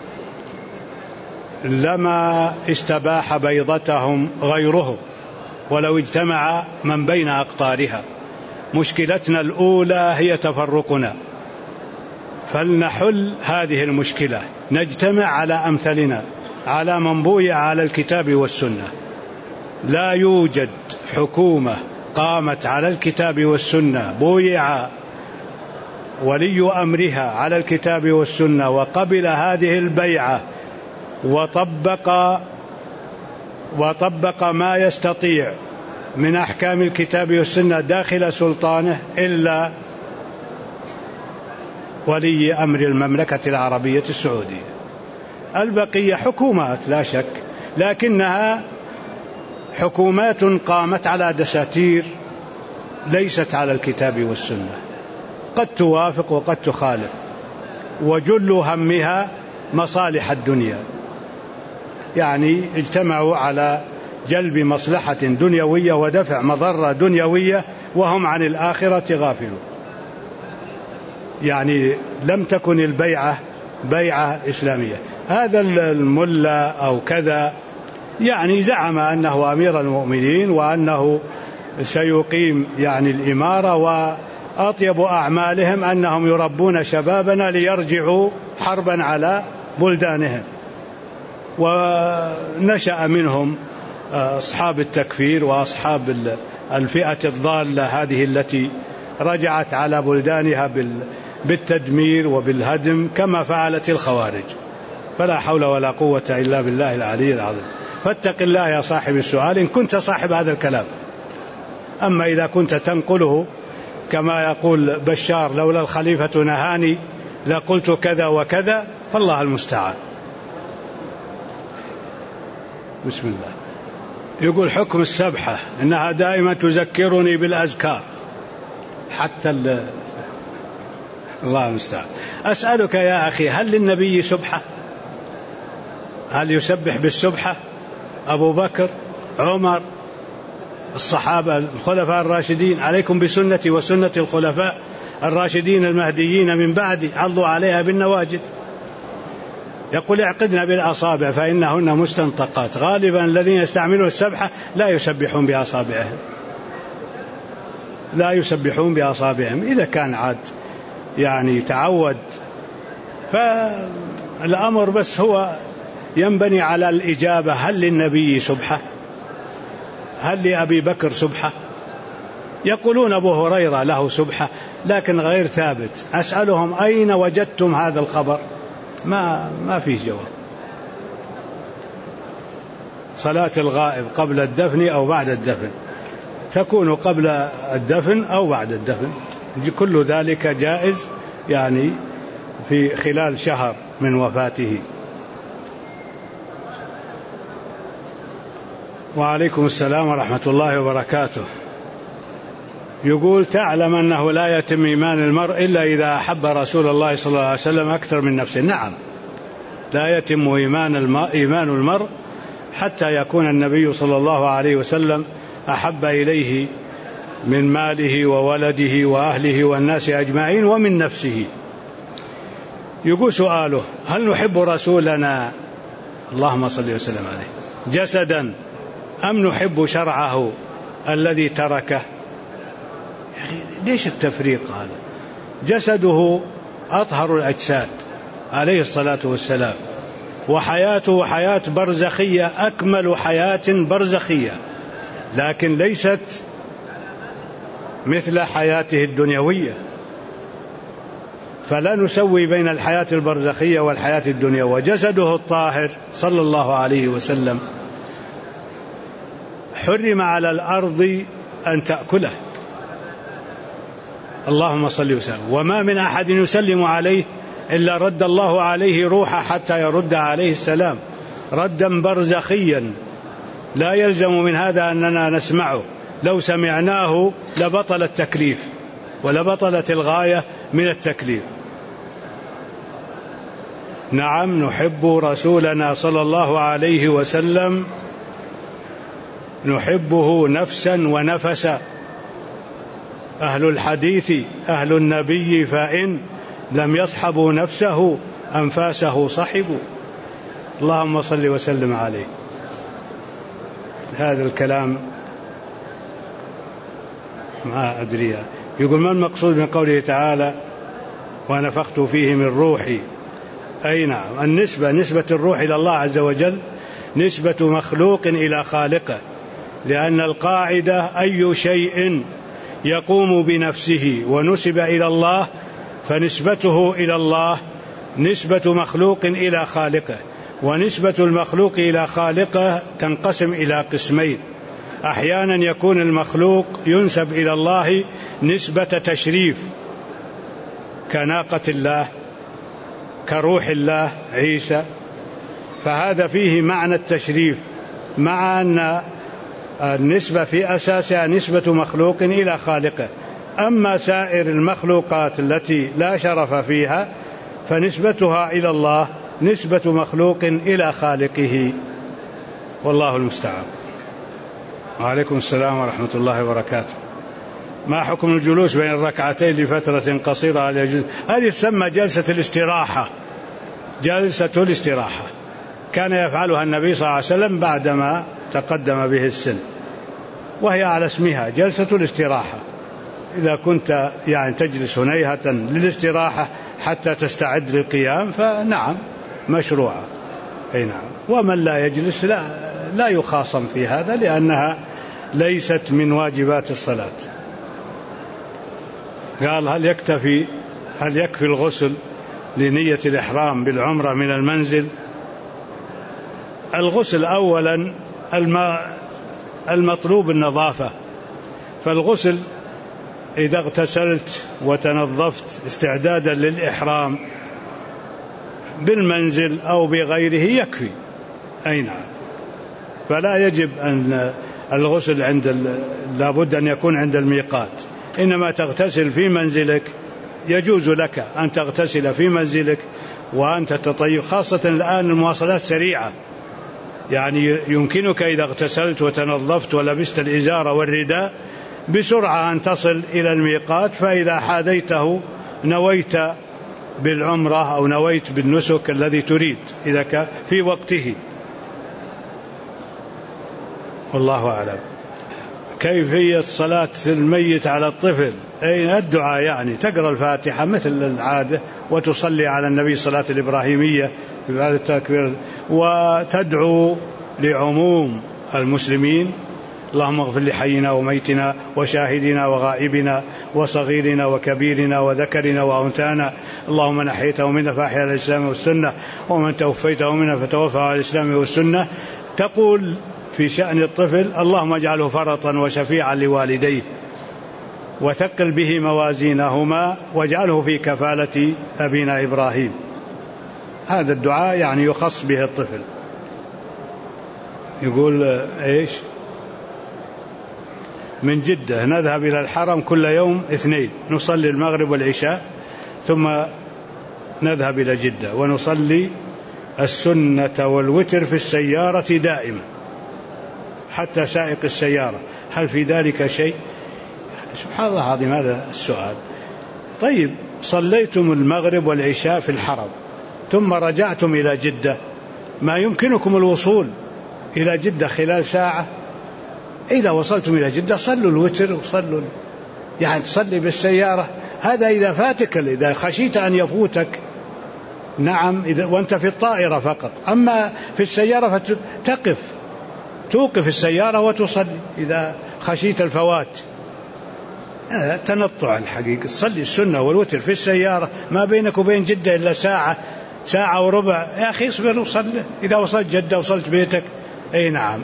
لما استباح بيضتهم غيره، ولو اجتمع من بين أقطارها. مشكلتنا الأولى هي تفرقنا، فلنحل هذه المشكلة، نجتمع على أمثالنا، على من بويع على الكتاب والسنة. لا يوجد حكومة قامت على الكتاب والسنة بويع ولي أمرها على الكتاب والسنة وقبل هذه البيعة وطبق ما يستطيع من أحكام الكتاب والسنة داخل سلطانه إلا ولي أمر المملكة العربية السعودية. البقية حكومات لا شك، لكنها حكومات قامت على دساتير ليست على الكتاب والسنة، قد توافق وقد تخالف، وجل همها مصالح الدنيا. يعني اجتمعوا على جلب مصلحة دنيوية ودفع مضرة دنيوية وهم عن الآخرة غافلون. يعني لم تكن البيعة بيعة إسلامية. هذا الملا أو كذا يعني زعم أنه أمير المؤمنين وأنه سيقيم يعني الإمارة، وأطيب أعمالهم أنهم يربون شبابنا ليرجعوا حربا على بلدانهم. ونشأ منهم أصحاب التكفير وأصحاب الفئة الضالة هذه التي رجعت على بلدانها بالتدمير وبالهدم كما فعلت الخوارج. فلا حول ولا قوة إلا بالله العلي العظيم. فاتق الله يا صاحب السؤال إن كنت صاحب هذا الكلام. أما إذا كنت تنقله كما يقول بشار لولا الخليفة نهاني لقلت كذا وكذا، فالله المستعان. بسم الله. يقول حكم السبحة إنها دائما تذكرني بالأذكار حتى الله المستعان. أسألك يا أخي، هل للنبي سبحة؟ هل يسبح بالسبحة أبو بكر عمر الصحابة الخلفاء الراشدين؟ عليكم بسنتي وسنة الخلفاء الراشدين المهديين من بعدي عضوا عليها بالنواجذ. يقول اعقدنا بالأصابع فإنهن مستنطقات. غالبا الذين يستعملون السبحة لا يسبحون بأصابعهم، لا يسبحون بأصابعهم. إذا كان عاد يعني تعود، فالأمر بس هو ينبني على الإجابة: هل للنبي سبحة؟ هل لأبي بكر سبحة؟ يقولون أبو هريرة له سبحة لكن غير ثابت. أسألهم أين وجدتم هذا الخبر؟ ما فيه جواب. صلاة الغائب قبل الدفن أو بعد الدفن، تكون قبل الدفن أو بعد الدفن، كل ذلك جائز يعني في خلال شهر من وفاته. وعليكم السلام ورحمة الله وبركاته. يقول تعلم أنه لا يتم إيمان المرء إلا إذا أحب رسول الله صلى الله عليه وسلم أكثر من نفسه. نعم، لا يتم إيمان المرء حتى يكون النبي صلى الله عليه وسلم أحب إليه من ماله وولده وأهله والناس أجمعين ومن نفسه. يقول سؤاله: هل نحب رسولنا اللهم صل وسلم عليه جسدا أم نحب شرعه الذي تركه؟ ليش التفريق هذا؟ جسده أطهر الأجساد عليه الصلاة والسلام، وحياته حياة برزخية، أكمل حياة برزخية، لكن ليست مثل حياته الدنيوية. فلا نسوي بين الحياة البرزخية والحياة الدنيوية. وجسده الطاهر صلى الله عليه وسلم حرم على الأرض أن تأكله، اللهم صل وسلم، وما من أحد يسلم عليه إلا رد الله عليه روحه حتى يرد عليه السلام ردا برزخيا لا يلزم من هذا أننا نسمعه، لو سمعناه لبطل التكليف ولبطلت الغاية من التكليف. نعم نحب رسولنا صلى الله عليه وسلم، نحبه نفسا ونفسا. أهل الحديث أهل النبي فإن لم يصحبوا نفسه أنفاسه صحبوا. اللهم صل وسلم عليه. هذا الكلام ما أدري. يقول ما المقصود من قوله تعالى ونفخت فيه من روحي؟ أي نعم، نسبة الروح إلى الله عز وجل نسبة مخلوق إلى خالقه، لأن القاعدة أي شيء يقوم بنفسه ونسب إلى الله فنسبته إلى الله نسبة مخلوق إلى خالقه. ونسبة المخلوق إلى خالقه تنقسم إلى قسمين: أحيانا يكون المخلوق ينسب إلى الله نسبة تشريف كناقة الله، كروح الله عيسى، فهذا فيه معنى التشريف، مع أن النسبة في أساسها نسبة مخلوق إلى خالقه. أما سائر المخلوقات التي لا شرف فيها فنسبتها إلى الله نسبة مخلوق إلى خالقه، والله المستعان. وعليكم السلام ورحمة الله وبركاته. ما حكم الجلوس بين الركعتين لفترة قصيرة؟ هذه تسمى جلسة الاستراحة، جلسة الاستراحة كان يفعلها النبي صلى الله عليه وسلم بعدما تقدم به السن، وهي على اسمها جلسة الاستراحة. إذا كنت يعني تجلس هنيهة للاستراحة حتى تستعد للقيام فنعم مشروعة، أي نعم. ومن لا يجلس لا يخاصم في هذا، لأنها ليست من واجبات الصلاة. قال هل يكفي الغسل لنية الإحرام بالعمرة من المنزل؟ الغسل أولا المطلوب النظافة، فالغسل إذا اغتسلت وتنظفت استعدادا للإحرام بالمنزل أو بغيره يكفي، أي نعم. فلا يجب أن الغسل لابد أن يكون عند الميقات، إنما تغتسل في منزلك. يجوز لك أن تغتسل في منزلك وأنت تطيب، خاصة الآن المواصلات سريعة، يعني يمكنك إذا اغتسلت وتنظفت ولبست الإزار والرداء بسرعة أن تصل إلى الميقات، فإذا حاديته نويت بالعمرة أو نويت بالنسك الذي تريد إذا كان في وقته، والله أعلم. كيفية صلاة الميت على الطفل؟ أي الدعاء، يعني تقرأ الفاتحة مثل العادة وتصلي على النبي صلاة الإبراهيمية بعد التكبير، وتدعو لعموم المسلمين: اللهم اغفر لحينا وميتنا وشاهدنا وغائبنا وصغيرنا وكبيرنا وذكرنا وأنثانا، اللهم من أحييته منا فأحيا على الإسلام والسنة، ومن توفيته منا فتوفى على الإسلام والسنة. تقول في شأن الطفل: اللهم اجعله فرطا وشفيعا لوالديه وثقل به موازينهما واجعله في كفالة أبينا إبراهيم. هذا الدعاء يعني يخص به الطفل. يقول إيش؟ من جدة نذهب إلى الحرم كل يوم اثنين، نصلي المغرب والعشاء ثم نذهب إلى جدة ونصلي السنة والوتر في السيارة دائما حتى سائق السيارة، هل في ذلك شيء؟ سبحان الله العظيم، هذا السؤال. طيب صليتم المغرب والعشاء في الحرم ثم رجعتم إلى جدة، ما يمكنكم الوصول إلى جدة خلال ساعة؟ إذا وصلتم إلى جدة صلوا الوتر وصلوا، يعني تصلي بالسيارة، هذا إذا فاتك، إذا خشيت أن يفوتك نعم وأنت في الطائرة فقط. أما في السيارة توقف السيارة وتصلي إذا خشيت الفوات. تنطع الحقيقة، صلي السنة والوتر في السيارة، ما بينك وبين جدة إلا ساعة وربع، يا أخي اصبر وصلي. إذا وصلت جدة وصلت بيتك أي نعم.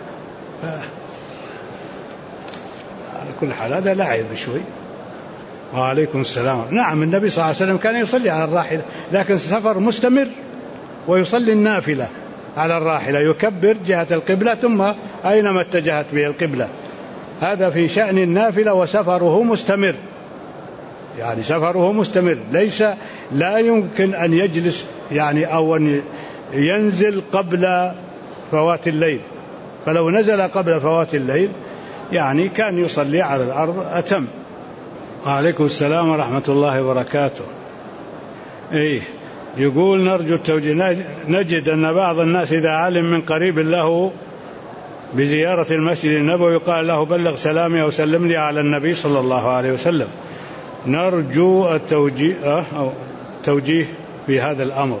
على كل حال هذا لعب شوي. وعليكم السلام. نعم النبي صلى الله عليه وسلم كان يصلي على الراحلة، لكن سفر مستمر، ويصلي النافلة على الراحلة، يكبر جهة القبلة ثم أينما اتجهت به القبلة. هذا في شأن النافلة، وسفره مستمر، يعني سفره مستمر، لا يمكن أن يجلس يعني أو أن ينزل قبل فوات الليل، فلو نزل قبل فوات الليل يعني كان يصلي على الأرض أتم. وعليكم السلام ورحمة الله وبركاته. يقول نرجو التوجيه. نجد أن بعض الناس إذا علم من قريب له بزيارة المسجد النبوي قال له بلغ سلامي أو سلم لي على النبي صلى الله عليه وسلم. نرجو التوجيه في هذا الأمر.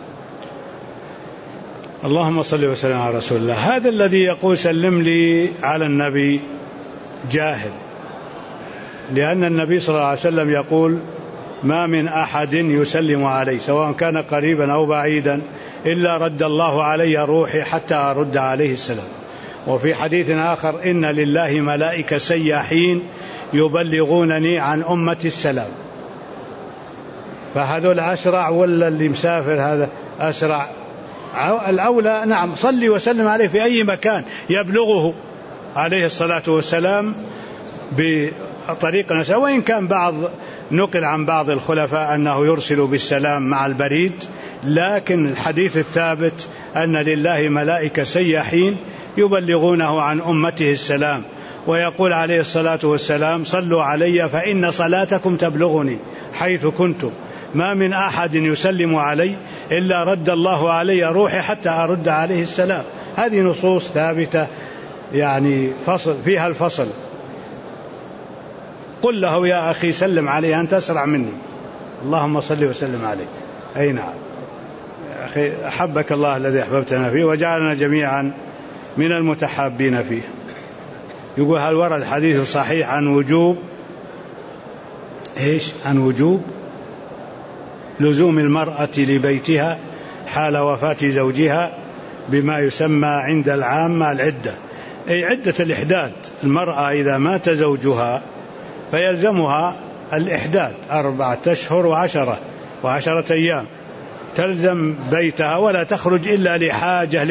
اللهم صل وسلم على رسول الله. هذا الذي يقول سلم لي على النبي جاهل، لأن النبي صلى الله عليه وسلم يقول ما من أحد يسلم علي سواء كان قريبا أو بعيدا إلا رد الله علي روحي حتى أرد عليه السلام. وفي حديث آخر إن لله ملائكة سياحين يبلغونني عن أمتي السلام. فهذول أسرع ولا اللي مسافر هذا أسرع؟ الأولى نعم صلي وسلم عليه في أي مكان يبلغه عليه الصلاة والسلام بطريق نسأل. وإن كان نقل عن بعض الخلفاء أنه يرسل بالسلام مع البريد، لكن الحديث الثابت أن لله ملائكة سياحين يبلغونه عن أمته السلام. ويقول عليه الصلاة والسلام صلوا علي فإن صلاتكم تبلغني حيث كنتم. ما من أحد يسلم علي إلا رد الله علي روحي حتى أرد عليه السلام. هذه نصوص ثابتة يعني فيها الفصل. قل له يا أخي سلم عليه أنت أسرع مني، اللهم صل وسلم عليه. أي نعم يا أخي، أحبك الله الذي أحببتنا فيه وجعلنا جميعا من المتحابين فيه. يقول هل ورد الحديث صحيح عن وجوب عن وجوب لزوم المرأة لبيتها حال وفاة زوجها بما يسمى عند العامة العدة، أي عدة الإحداد. المرأة إذا مات زوجها فيلزمها الإحداد 4 أشهر و10 أيام، تلزم بيتها ولا تخرج إلا لحاجة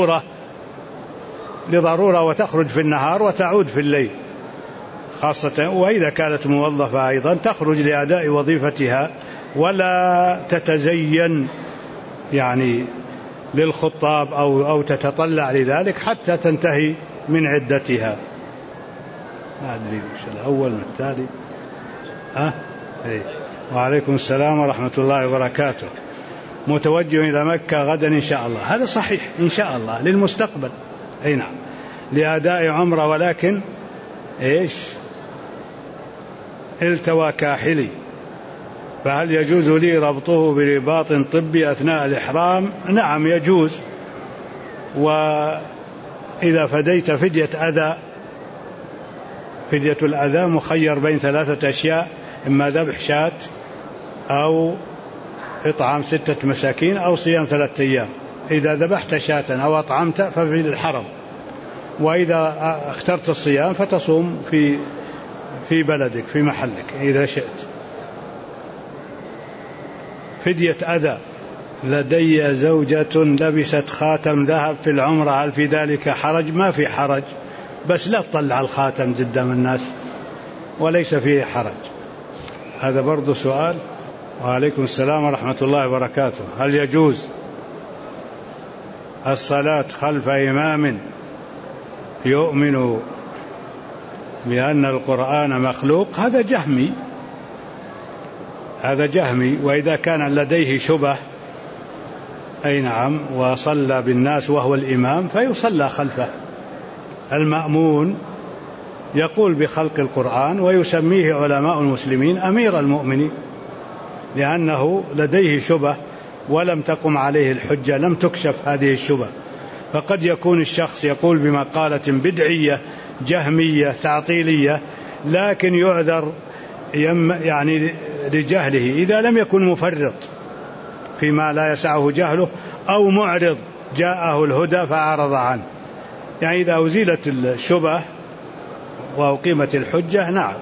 لضرورة، وتخرج في النهار وتعود في الليل خاصة. وإذا كانت موظفة أيضا تخرج لأداء وظيفتها ولا تتزين يعني للخطاب أو تتطلع لذلك حتى تنتهي من عدتها. ما أدري وش الأول من التالي. وعليكم السلام ورحمة الله وبركاته. متوجه إلى مكة غدا إن شاء الله. هذا صحيح إن شاء الله للمستقبل. أي نعم لأداء عمرة، ولكن التوى كاحلي، فهل يجوز لي ربطه برباط طبي أثناء الإحرام؟ نعم يجوز. وإذا فديت فدية الأذى مخير بين 3 أشياء، إما ذبح شاة أو إطعام 6 مساكين أو صيام 3 أيام. إذا ذبحت شاة أو أطعمت ففي الحرم، وإذا اخترت الصيام فتصوم في بلدك في محلك إذا شئت. فدية أذى. لدي زوجة لبست خاتم ذهب في العمرة، هل في ذلك حرج؟ ما في حرج، بس لا تطلع الخاتم قدام الناس وليس فيه حرج. هذا برضو سؤال. وعليكم السلام ورحمة الله وبركاته. هل يجوز الصلاة خلف إمام يؤمن بأن القرآن مخلوق؟ هذا جهمي. وإذا كان لديه شبه أي نعم وصلى بالناس وهو الإمام فيصلى خلفه. المأمون يقول بخلق القرآن، ويسميه علماء المسلمين أمير المؤمنين، لأنه لديه شبه ولم تقم عليه الحجة، لم تكشف هذه الشبه. فقد يكون الشخص يقول بمقالة بدعية جهمية تعطيلية، لكن يعذر يعني لجهله إذا لم يكن مفرط فيما لا يسعه جهله، أو معرض جاءه الهدى فأعرض عنه. يعني إذا أزيلت الشبه وأقيمت الحجة نعم.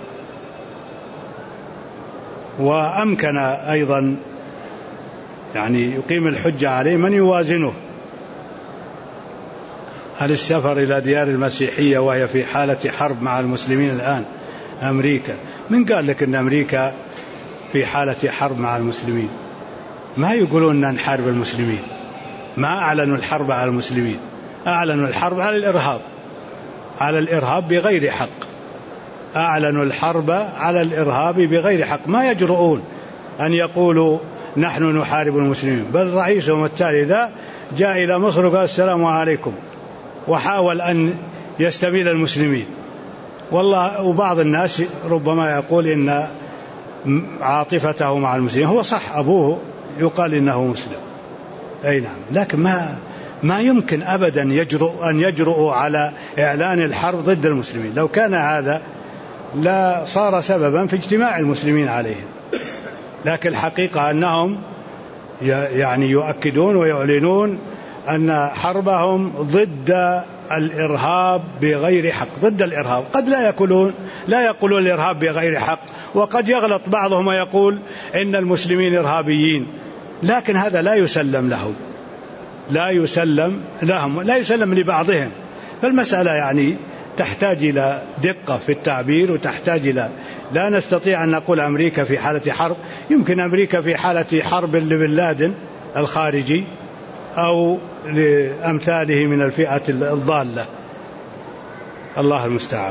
وأمكن أيضا يعني يقيم الحجة عليه من يوازنه. هل السفر إلى ديار المسيحية وهي في حالة حرب مع المسلمين الآن؟ أمريكا، من قال لك أن أمريكا في حالة حرب مع المسلمين؟ ما يقولون أن نحارب المسلمين، ما أعلنوا الحرب على المسلمين، أعلنوا الحرب على الإرهاب، على الإرهاب بغير حق، أعلنوا الحرب على الإرهاب بغير حق. ما يجرؤون أن يقولوا نحن نحارب المسلمين، بل رئيسهم التالي ذا جاء إلى مصر وقال السلام عليكم، وحاول أن يستبيل المسلمين. والله وبعض الناس ربما يقول إن عاطفته مع المسلمين، هو صح أبوه يقال إنه مسلم، أي نعم، لكن ما يمكن أبدا أن يجرؤوا على إعلان الحرب ضد المسلمين. لو كان هذا لا صار سببا في اجتماع المسلمين عليهم، لكن الحقيقة أنهم يعني يؤكدون ويعلنون أن حربهم ضد الإرهاب بغير حق، ضد الإرهاب. قد لا يقولون الإرهاب بغير حق، وقد يغلط بعضهم ويقول إن المسلمين إرهابيين، لكن هذا لا يسلم لهم، لا يسلم لهم، لا يسلم لبعضهم. فالمسألة يعني تحتاج إلى دقة في التعبير، وتحتاج إلى، لا نستطيع أن نقول أمريكا في حالة حرب. يمكن أمريكا في حالة حرب لبن لادن الخارجي أو لأمثاله من الفئة الضالة، الله المستعان.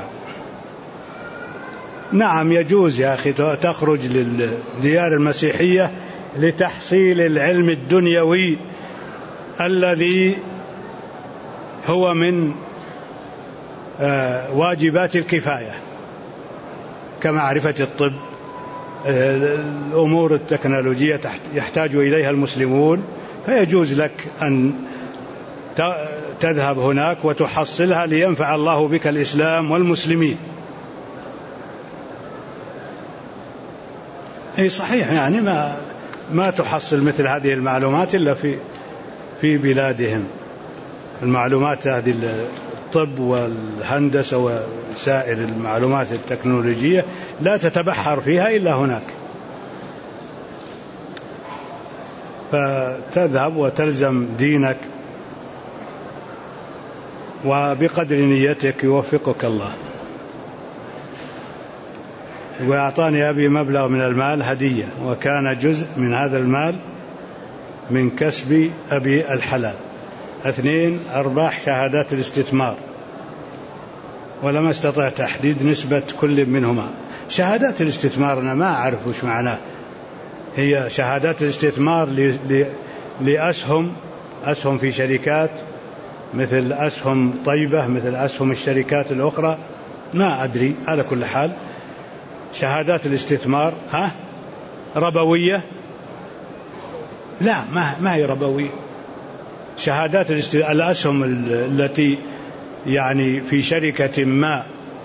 نعم يجوز يا أخي تخرج للديار المسيحية لتحصيل العلم الدنيوي الذي هو من واجبات الكفاية كمعرفة الطب، الأمور التكنولوجية يحتاج إليها المسلمون، فيجوز لك أن تذهب هناك وتحصلها لينفع الله بك الإسلام والمسلمين. أي صحيح، يعني ما تحصل مثل هذه المعلومات إلا في بلادهم. المعلومات هذه الطب والهندسة وسائر المعلومات التكنولوجية لا تتبحر فيها إلا هناك، فتذهب وتلزم دينك وبقدر نيتك يوفقك الله. وأعطاني أبي مبلغ من المال هدية، وكان جزء من هذا المال من كسب أبي الحلال. 2 أرباح شهادات الاستثمار، ولم أستطع تحديد نسبة كل منهما. شهادات الاستثمار أنا ما أعرف وش معناه. هي شهادات الاستثمار أسهم في شركات مثل أسهم طيبة، مثل أسهم الشركات الأخرى، ما أدري. على كل حال شهادات الاستثمار ربوية؟ لا، ما هي ربوية. شهادات الأسهم التي يعني في شركة ما،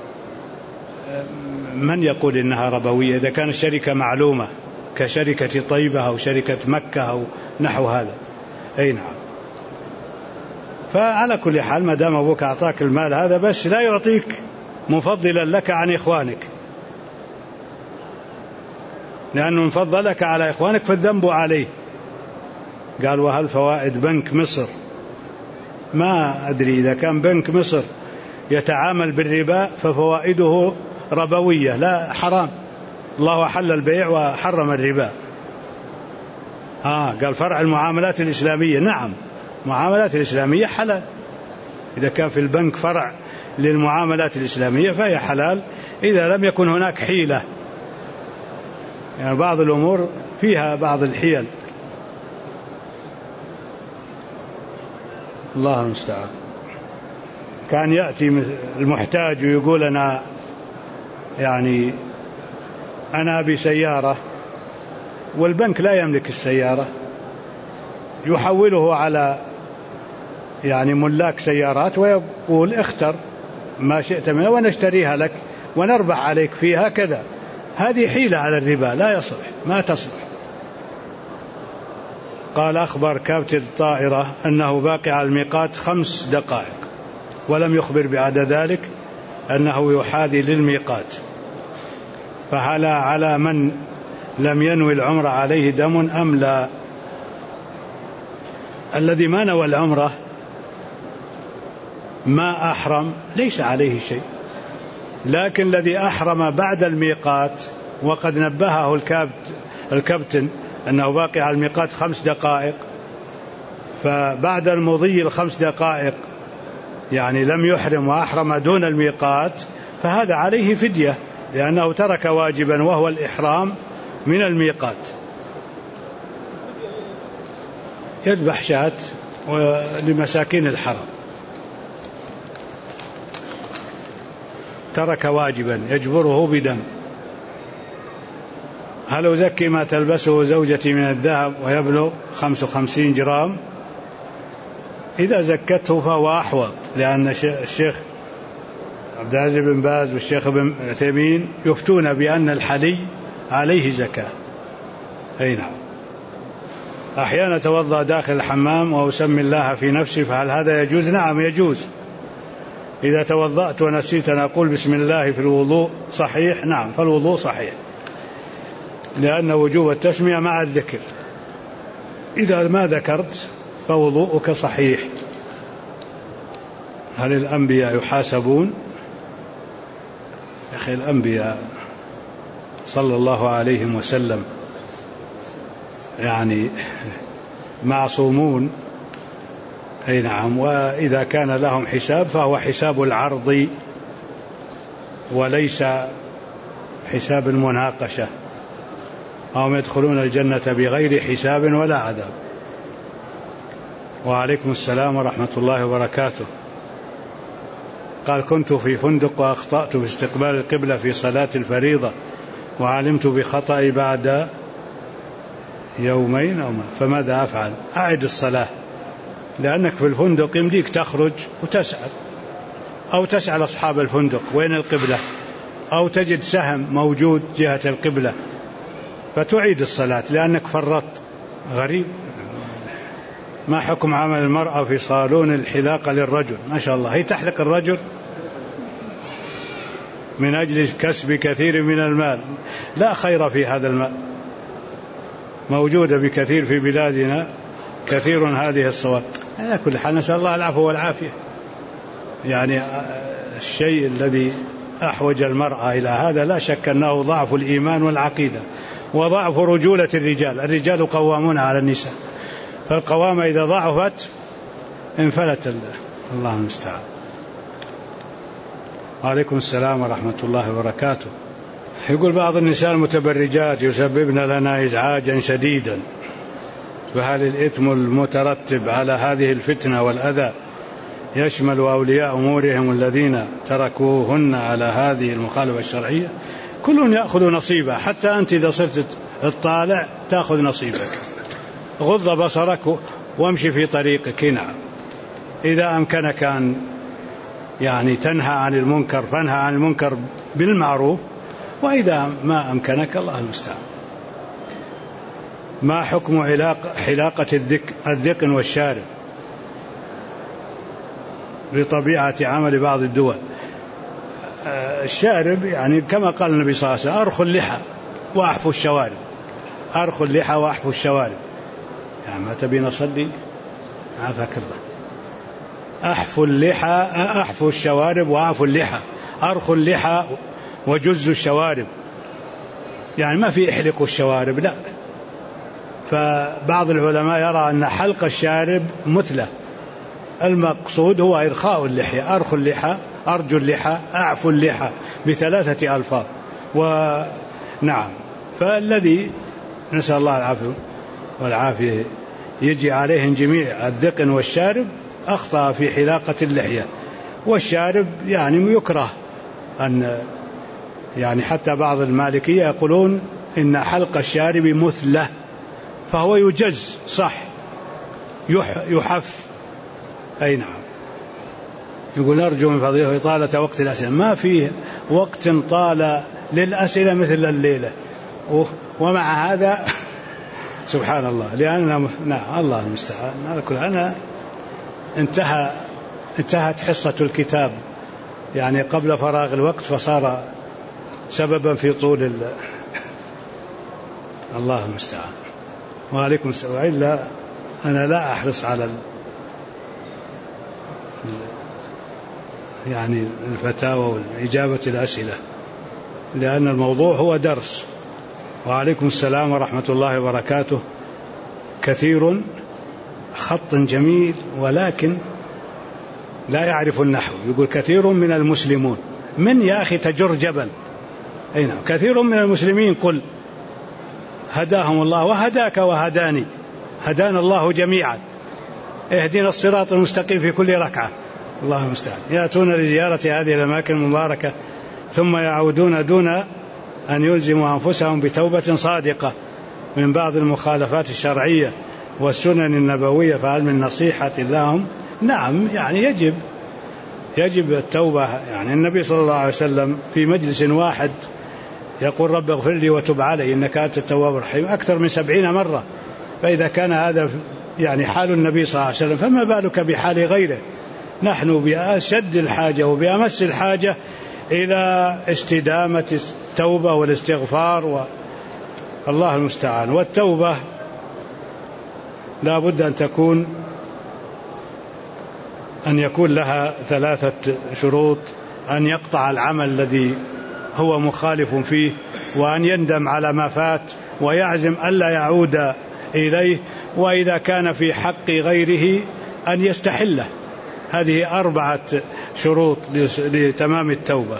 من يقول إنها ربوية إذا كانت الشركة معلومة كشركة طيبة أو شركة مكة أو نحو هذا؟ أي نعم. فعلى كل حال ما دام أبوك أعطاك المال هذا، بس لا يعطيك مفضلا لك عن إخوانك، لأنه من فضلك على إخوانك فالذنب عليه. قال وهل فوائد بنك مصر؟ ما أدري إذا كان بنك مصر يتعامل بالربا ففوائده ربوية، لا حرام. الله أحل البيع وحرم الربا. قال فرع المعاملات الإسلامية، نعم معاملات الإسلامية حلال. إذا كان في البنك فرع للمعاملات الإسلامية فهي حلال إذا لم يكن هناك حيلة. يعني بعض الأمور فيها بعض الحيل، الله المستعان. كان يأتي المحتاج ويقول أنا أبي سيارة، والبنك لا يملك السيارة، يحوله على ملاك سيارات ويقول اختر ما شئت منها ونشتريها لك ونربح عليك فيها كذا. هذه حيلة على الربا، لا يصلح، ما تصلح. قال أخبر كابتن الطائرة أنه باقي على الميقات 5 دقائق، ولم يخبر بعد ذلك أنه يحاذي للميقات، فهل على من لم ينوي العمرة عليه دم أم لا؟ الذي ما نوى العمرة ما أحرم ليس عليه شيء، لكن الذي أحرم بعد الميقات وقد نبهه الكابتن أنه باقي على الميقات 5 دقائق، فبعد المضي 5 دقائق لم يحرم وأحرم دون الميقات، فهذا عليه فدية لأنه ترك واجبا وهو الإحرام من الميقات. يذبح شاة لمساكين الحرم، ترك واجبا يجبره بدم. هل أزكي ما تلبسه زوجتي من الذهب ويبلغ 55 جرام؟ إذا زكته فهو أحوط، لأن الشيخ عبد العزيز بن باز والشيخ ابن عثيمين يفتون بأن الحلي عليه زكاة. أي نعم. أحيانا أتوضأ داخل الحمام وأسمي الله في نفسي، فهل هذا يجوز؟ نعم يجوز. إذا توضأت ونسيت أن أقول بسم الله في الوضوء صحيح؟ نعم، فالوضوء صحيح، لأن وجوب التسمية مع الذكر. إذا ما ذكرت فوضوءك صحيح. هل الأنبياء يحاسبون؟ يا أخي الأنبياء صلى الله عليه وسلم معصومون. أي نعم. وإذا كان لهم حساب فهو حساب العرض وليس حساب المناقشة. هم يدخلون الجنة بغير حساب ولا عذاب. وعليكم السلام ورحمة الله وبركاته. قال كنت في فندق وأخطأت في استقبال القبلة في صلاة الفريضة وعلمت بخطئي بعد يومين فماذا أفعل؟ أعد الصلاة، لأنك في الفندق يمديك تخرج وتسأل، أو تسأل أصحاب الفندق وين القبلة، أو تجد سهم موجود جهة القبلة فتعيد الصلاة لأنك فرطت. غريب. ما حكم عمل المرأة في صالون الحلاقة للرجل؟ ما شاء الله، هي تحلق الرجل من أجل كسب كثير من المال، لا خير في هذا المال، موجودة بكثير في بلادنا كثير هذه الصور. على كل حال نسأل الله العفو والعافية. الشيء الذي أحوج المرأة إلى هذا لا شك أنه ضعف الإيمان والعقيدة وضعف رجولة الرجال. الرجال قوامون على النساء، فالقوامة إذا ضعفت انفلت. الله المستعان. وعليكم السلام ورحمة الله وبركاته. يقول بعض النساء المتبرجات يسببن لنا إزعاجا شديدا، فهل الإثم المترتب على هذه الفتنة والأذى يشمل أولياء أمورهم الذين تركوهن على هذه المخالفة الشرعية؟ كل يأخذ نصيبه، حتى أنت إذا صرت الطالع تأخذ نصيبك. غض بصرك وامشي في طريقك. نعم، إذا أمكنك أن تنهى عن المنكر فانهى عن المنكر بالمعروف، وإذا ما أمكنك الله المستعان. ما حكم حلاقة الذقن والشارب بطبيعة عمل بعض الدول؟ الشارب كما قال النبي صلى الله عليه وسلم أرخوا اللحى وأحفوا الشوارب. أرخوا اللحى وأحفوا الشوارب. ما تبي نصلي؟ عافاك الله. أحفوا اللحى، أحفوا الشوارب وأعفوا اللحى. أرخوا اللحى وجزوا الشوارب، ما في احلقوا الشوارب، لا. فبعض العلماء يرى أن حلق الشارب مثله، المقصود هو إرخاء اللحية. أرخوا اللحى، أرجوا اللحى، أعفوا اللحى، ب3 ألفاظ. ونعم، فالذي نسأل الله العافية والعافية يجي عليهم جميع الذقن والشارب أخطأ في حلاقة اللحية. والشارب يعني يكره أن يعني حتى بعض المالكية يقولون إن حلق الشارب مثلة، فهو يجز صح يحف. أي نعم. يقول أرجو من فضله إطالة وقت الأسئلة، ما فيه وقت طال للأسئلة مثل الليلة، ومع هذا سبحان الله، لأننا نعم الله المستعان. هذا كله أنا انتهت حصة الكتاب يعني قبل فراغ الوقت، فصار سببا في طول الله المستعان. وعليكم السلام. إلا أنا لا أحرص على يعني الفتاوى والإجابة الأسئلة، لأن الموضوع هو درس. وعليكم السلام ورحمة الله وبركاته. كثير خط جميل ولكن لا يعرف النحو. يقول كثير من المسلمون، من يا أخي تجر جبل. أي نعم. كثير من المسلمين قل هداهم الله وهداك وهداني، هدانا الله جميعا، اهدنا الصراط المستقيم في كل ركعة. الله المستعان. يأتون لزيارة هذه الأماكن المباركة ثم يعودون دون أن يلزموا أنفسهم بتوبة صادقة من بعض المخالفات الشرعية والسنن النبوية، فهل من نصيحة لهم؟ نعم، يعني يجب التوبة. يعني النبي صلى الله عليه وسلم في مجلس واحد يقول رب اغفر لي وتب علي إنك أنت التواب الرحيم أكثر من 70 مرة. فإذا كان هذا يعني حال النبي صلى الله عليه وسلم، فما بالك بحال غيره؟ نحن بأشد الحاجة وبأمس الحاجة إلى استدامة التوبة والاستغفار، والله المستعان. والتوبة لا بد أن يكون لها 3 شروط: أن يقطع العمل الذي هو مخالف فيه، وأن يندم على ما فات، ويعزم ألا يعود إليه، وإذا كان في حق غيره أن يستحله. هذه 4 شروط لتمام التوبة.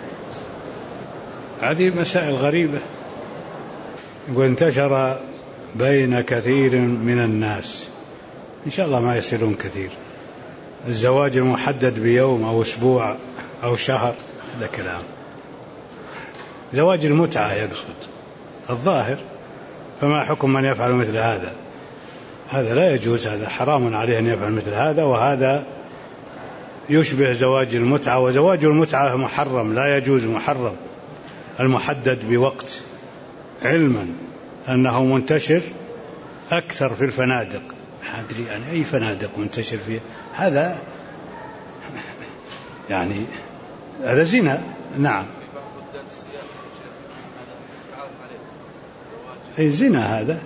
هذه مسائل غريبة. وانتشر بين كثير من الناس، إن شاء الله ما يصيرون كثير، الزواج المحدد بيوم أو أسبوع أو شهر. هذا كلام. زواج المتعة يقصد الظاهر. فما حكم من يفعل مثل هذا؟ هذا لا يجوز، هذا حرام عليه أن يفعل مثل هذا، وهذا يشبه زواج المتعة. وزواج المتعة محرم، لا يجوز، محرم المحدد بوقت، علما أنه منتشر أكثر في الفنادق. أدري يعني أي فنادق منتشر فيه هذا، يعني هذا زنا. نعم، أي زنا هذا.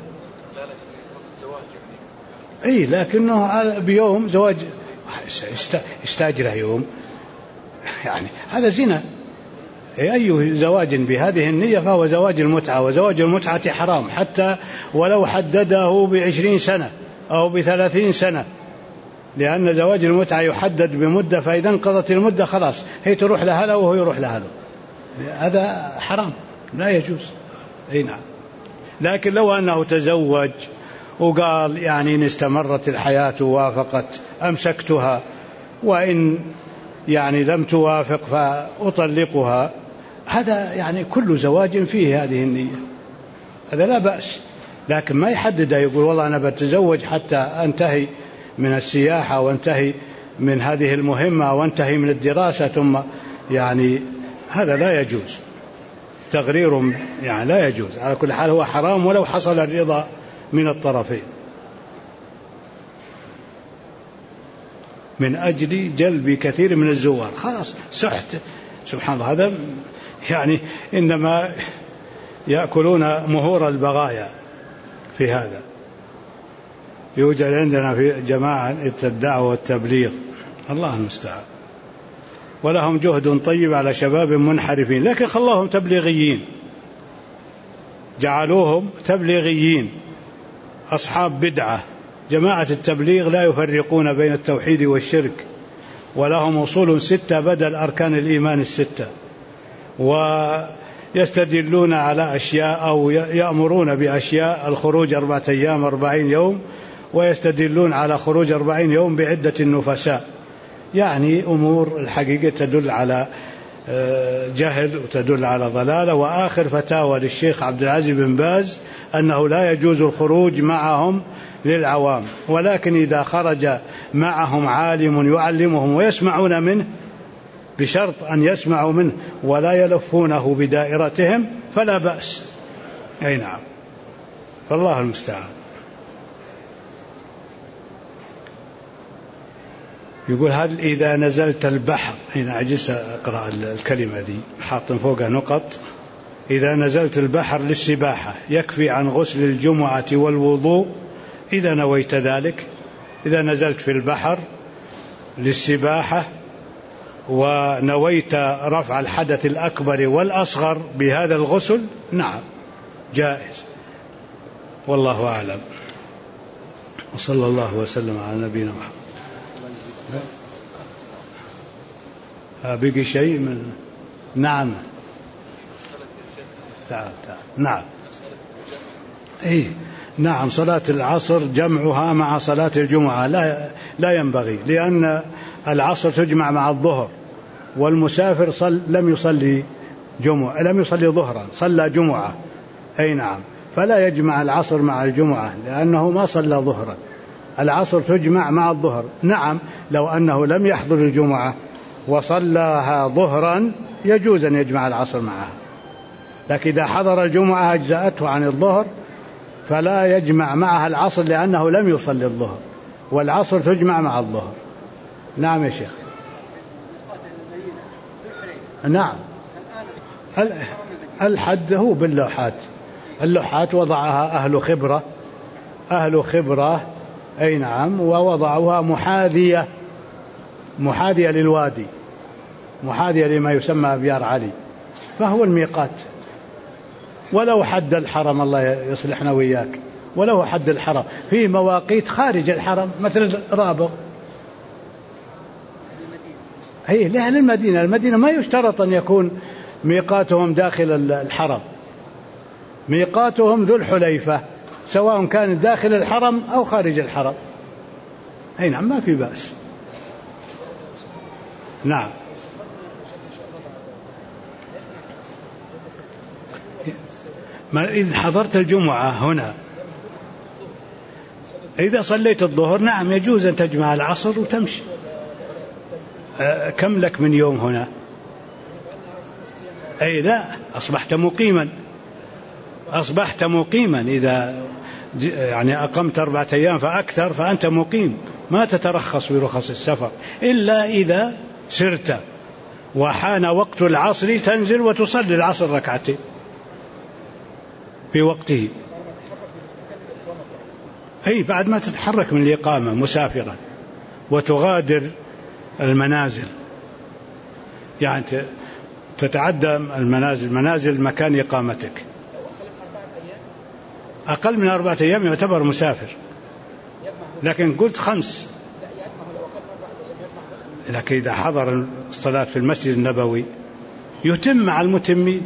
أي لكنه بيوم زواج استاجره يوم، يعني هذا زنا. أي زواج بهذه النية فهو زواج المتعة. وزواج المتعة حرام حتى ولو حدده ب20 سنة أو ب30 سنة، لأن زواج المتعة يحدد بمدة، فإذا انقضت المدة خلاص هي تروح لها وهو يروح لها. هذا حرام لا يجوز. أي نعم. لكن لو أنه تزوج وقال يعني إن استمرت الحياة ووافقت أمسكتها، وإن يعني لم توافق فأطلقها، هذا يعني كل زواج فيه هذه النية، هذا لا بأس. لكن ما يحدد يقول والله أنا بتزوج حتى أنتهي من السياحة وانتهي من هذه المهمة وانتهي من الدراسة ثم يعني هذا لا يجوز. تغرير يعني لا يجوز. على كل حال هو حرام ولو حصل الرضا من الطرفين، من أجل جلب كثير من الزوار. خلاص سحت، سبحان الله. هذا يعني إنما يأكلون مهور البغايا في هذا. يوجد عندنا في جماعة الدعوة والتبليغ، الله المستعان، ولهم جهد طيب على شباب منحرفين، لكن خلاهم تبليغيين، جعلوهم تبليغيين أصحاب بدعة. جماعة التبليغ لا يفرقون بين التوحيد والشرك، ولهم أصول 6 بدل أركان الإيمان 6، ويستدلون على أشياء أو يأمرون بأشياء الخروج 4 أيام 40 يوم، ويستدلون على خروج 40 يوم بعدة النفساء. يعني أمور الحقيقة تدل على جهل وتدل على ضلالة. وآخر فتاوى للشيخ عبد العزيز بن باز أنه لا يجوز الخروج معهم للعوام، ولكن إذا خرج معهم عالم يعلمهم ويسمعون منه بشرط أن يسمعوا منه ولا يلفونه بدائرتهم فلا بأس. أي نعم، فالله المستعان. يقول هل إذا نزلت البحر، هنا عجز أقرأ الكلمة دي حاط فوقها نقط، إذا نزلت البحر للسباحة يكفي عن غسل الجمعة والوضوء إذا نويت ذلك؟ إذا نزلت في البحر للسباحة ونويت رفع الحدث الأكبر والأصغر بهذا الغسل نعم جائز، والله أعلم. وصلى الله وسلم على نبينا محمد. بقي شيء من نعم تعال. نعم نعم، صلاة العصر جمعها مع صلاة الجمعة لا ينبغي، لأن العصر تجمع مع الظهر، والمسافر لم يصلي ظهرا، صلى جمعة. أي نعم، فلا يجمع العصر مع الجمعة لأنه ما صلى ظهرا. العصر تجمع مع الظهر. نعم، لو أنه لم يحضر الجمعة وصلىها ظهرا يجوز أن يجمع العصر معها، لكن إذا حضر الجمعة أجزأته عن الظهر فلا يجمع معها العصر لأنه لم يصلي الظهر، والعصر تجمع مع الظهر. نعم يا شيخ. نعم، الحد هو باللوحات، اللوحات وضعها أهل خبرة أي نعم، ووضعوها محاذية للوادي، محاذية لما يسمى أبيار علي، فهو الميقات. ولو حد الحرم، الله يصلحنا وإياك، ولو حد الحرم في مواقيت خارج الحرم مثل رابغ، هي لأهل المدينة ما يشترط أن يكون ميقاتهم داخل الحرم، ميقاتهم ذو الحليفة سواء كان داخل الحرم أو خارج الحرم. أي نعم، ما في بأس. نعم، إذا حضرت الجمعة هنا، إذا صليت الظهر نعم يجوز أن تجمع العصر وتمشي. كم لك من يوم هنا؟ أي لا، أصبحت مقيما إذا يعني أقمت 4 أيام فأكثر فأنت مقيم، ما تترخص برخص السفر إلا إذا سرت وحان وقت العصر تنزل وتصلي العصر ركعتين في وقته. أي بعد ما تتحرك من الإقامة مسافرا وتغادر المنازل، يعني تتعدى منازل مكان إقامتك، أقل من 4 أيام يعتبر مسافر، لكن قلت 5. لكن إذا حضر الصلاة في المسجد النبوي يتم مع المتمين.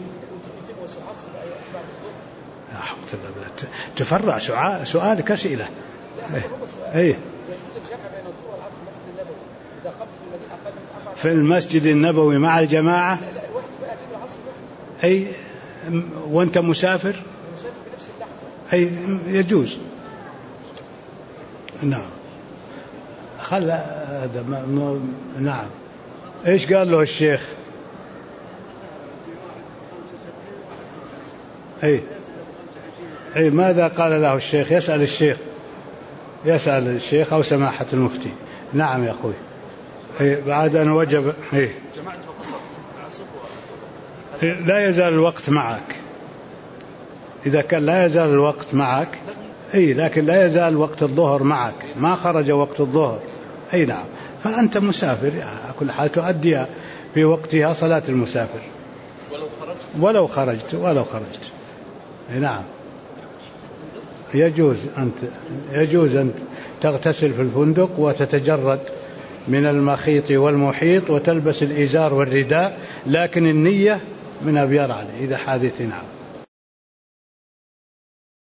تفرع سؤالك أسئلة. في المسجد النبوي مع الجماعة. أي وأنت مسافر أي يجوز. نعم، هذا نعم. إيش قال له الشيخ؟ أي ماذا قال له الشيخ؟ يسأل الشيخ أو سماحة المفتي. نعم يا أخوي. بعد أن وجب لا يزال الوقت معك. إذا كان لا يزال الوقت معك لكن لا يزال وقت الظهر معك، ما خرج وقت الظهر. أي نعم، فأنت مسافر على كل حال تؤديها في وقتها صلاة المسافر ولو خرجت. نعم، يجوز أن تغتسل في الفندق وتتجرد من المخيط والمحيط وتلبس الإزار والرداء، لكن النية من أبيار عليه إذا حادث. نعم.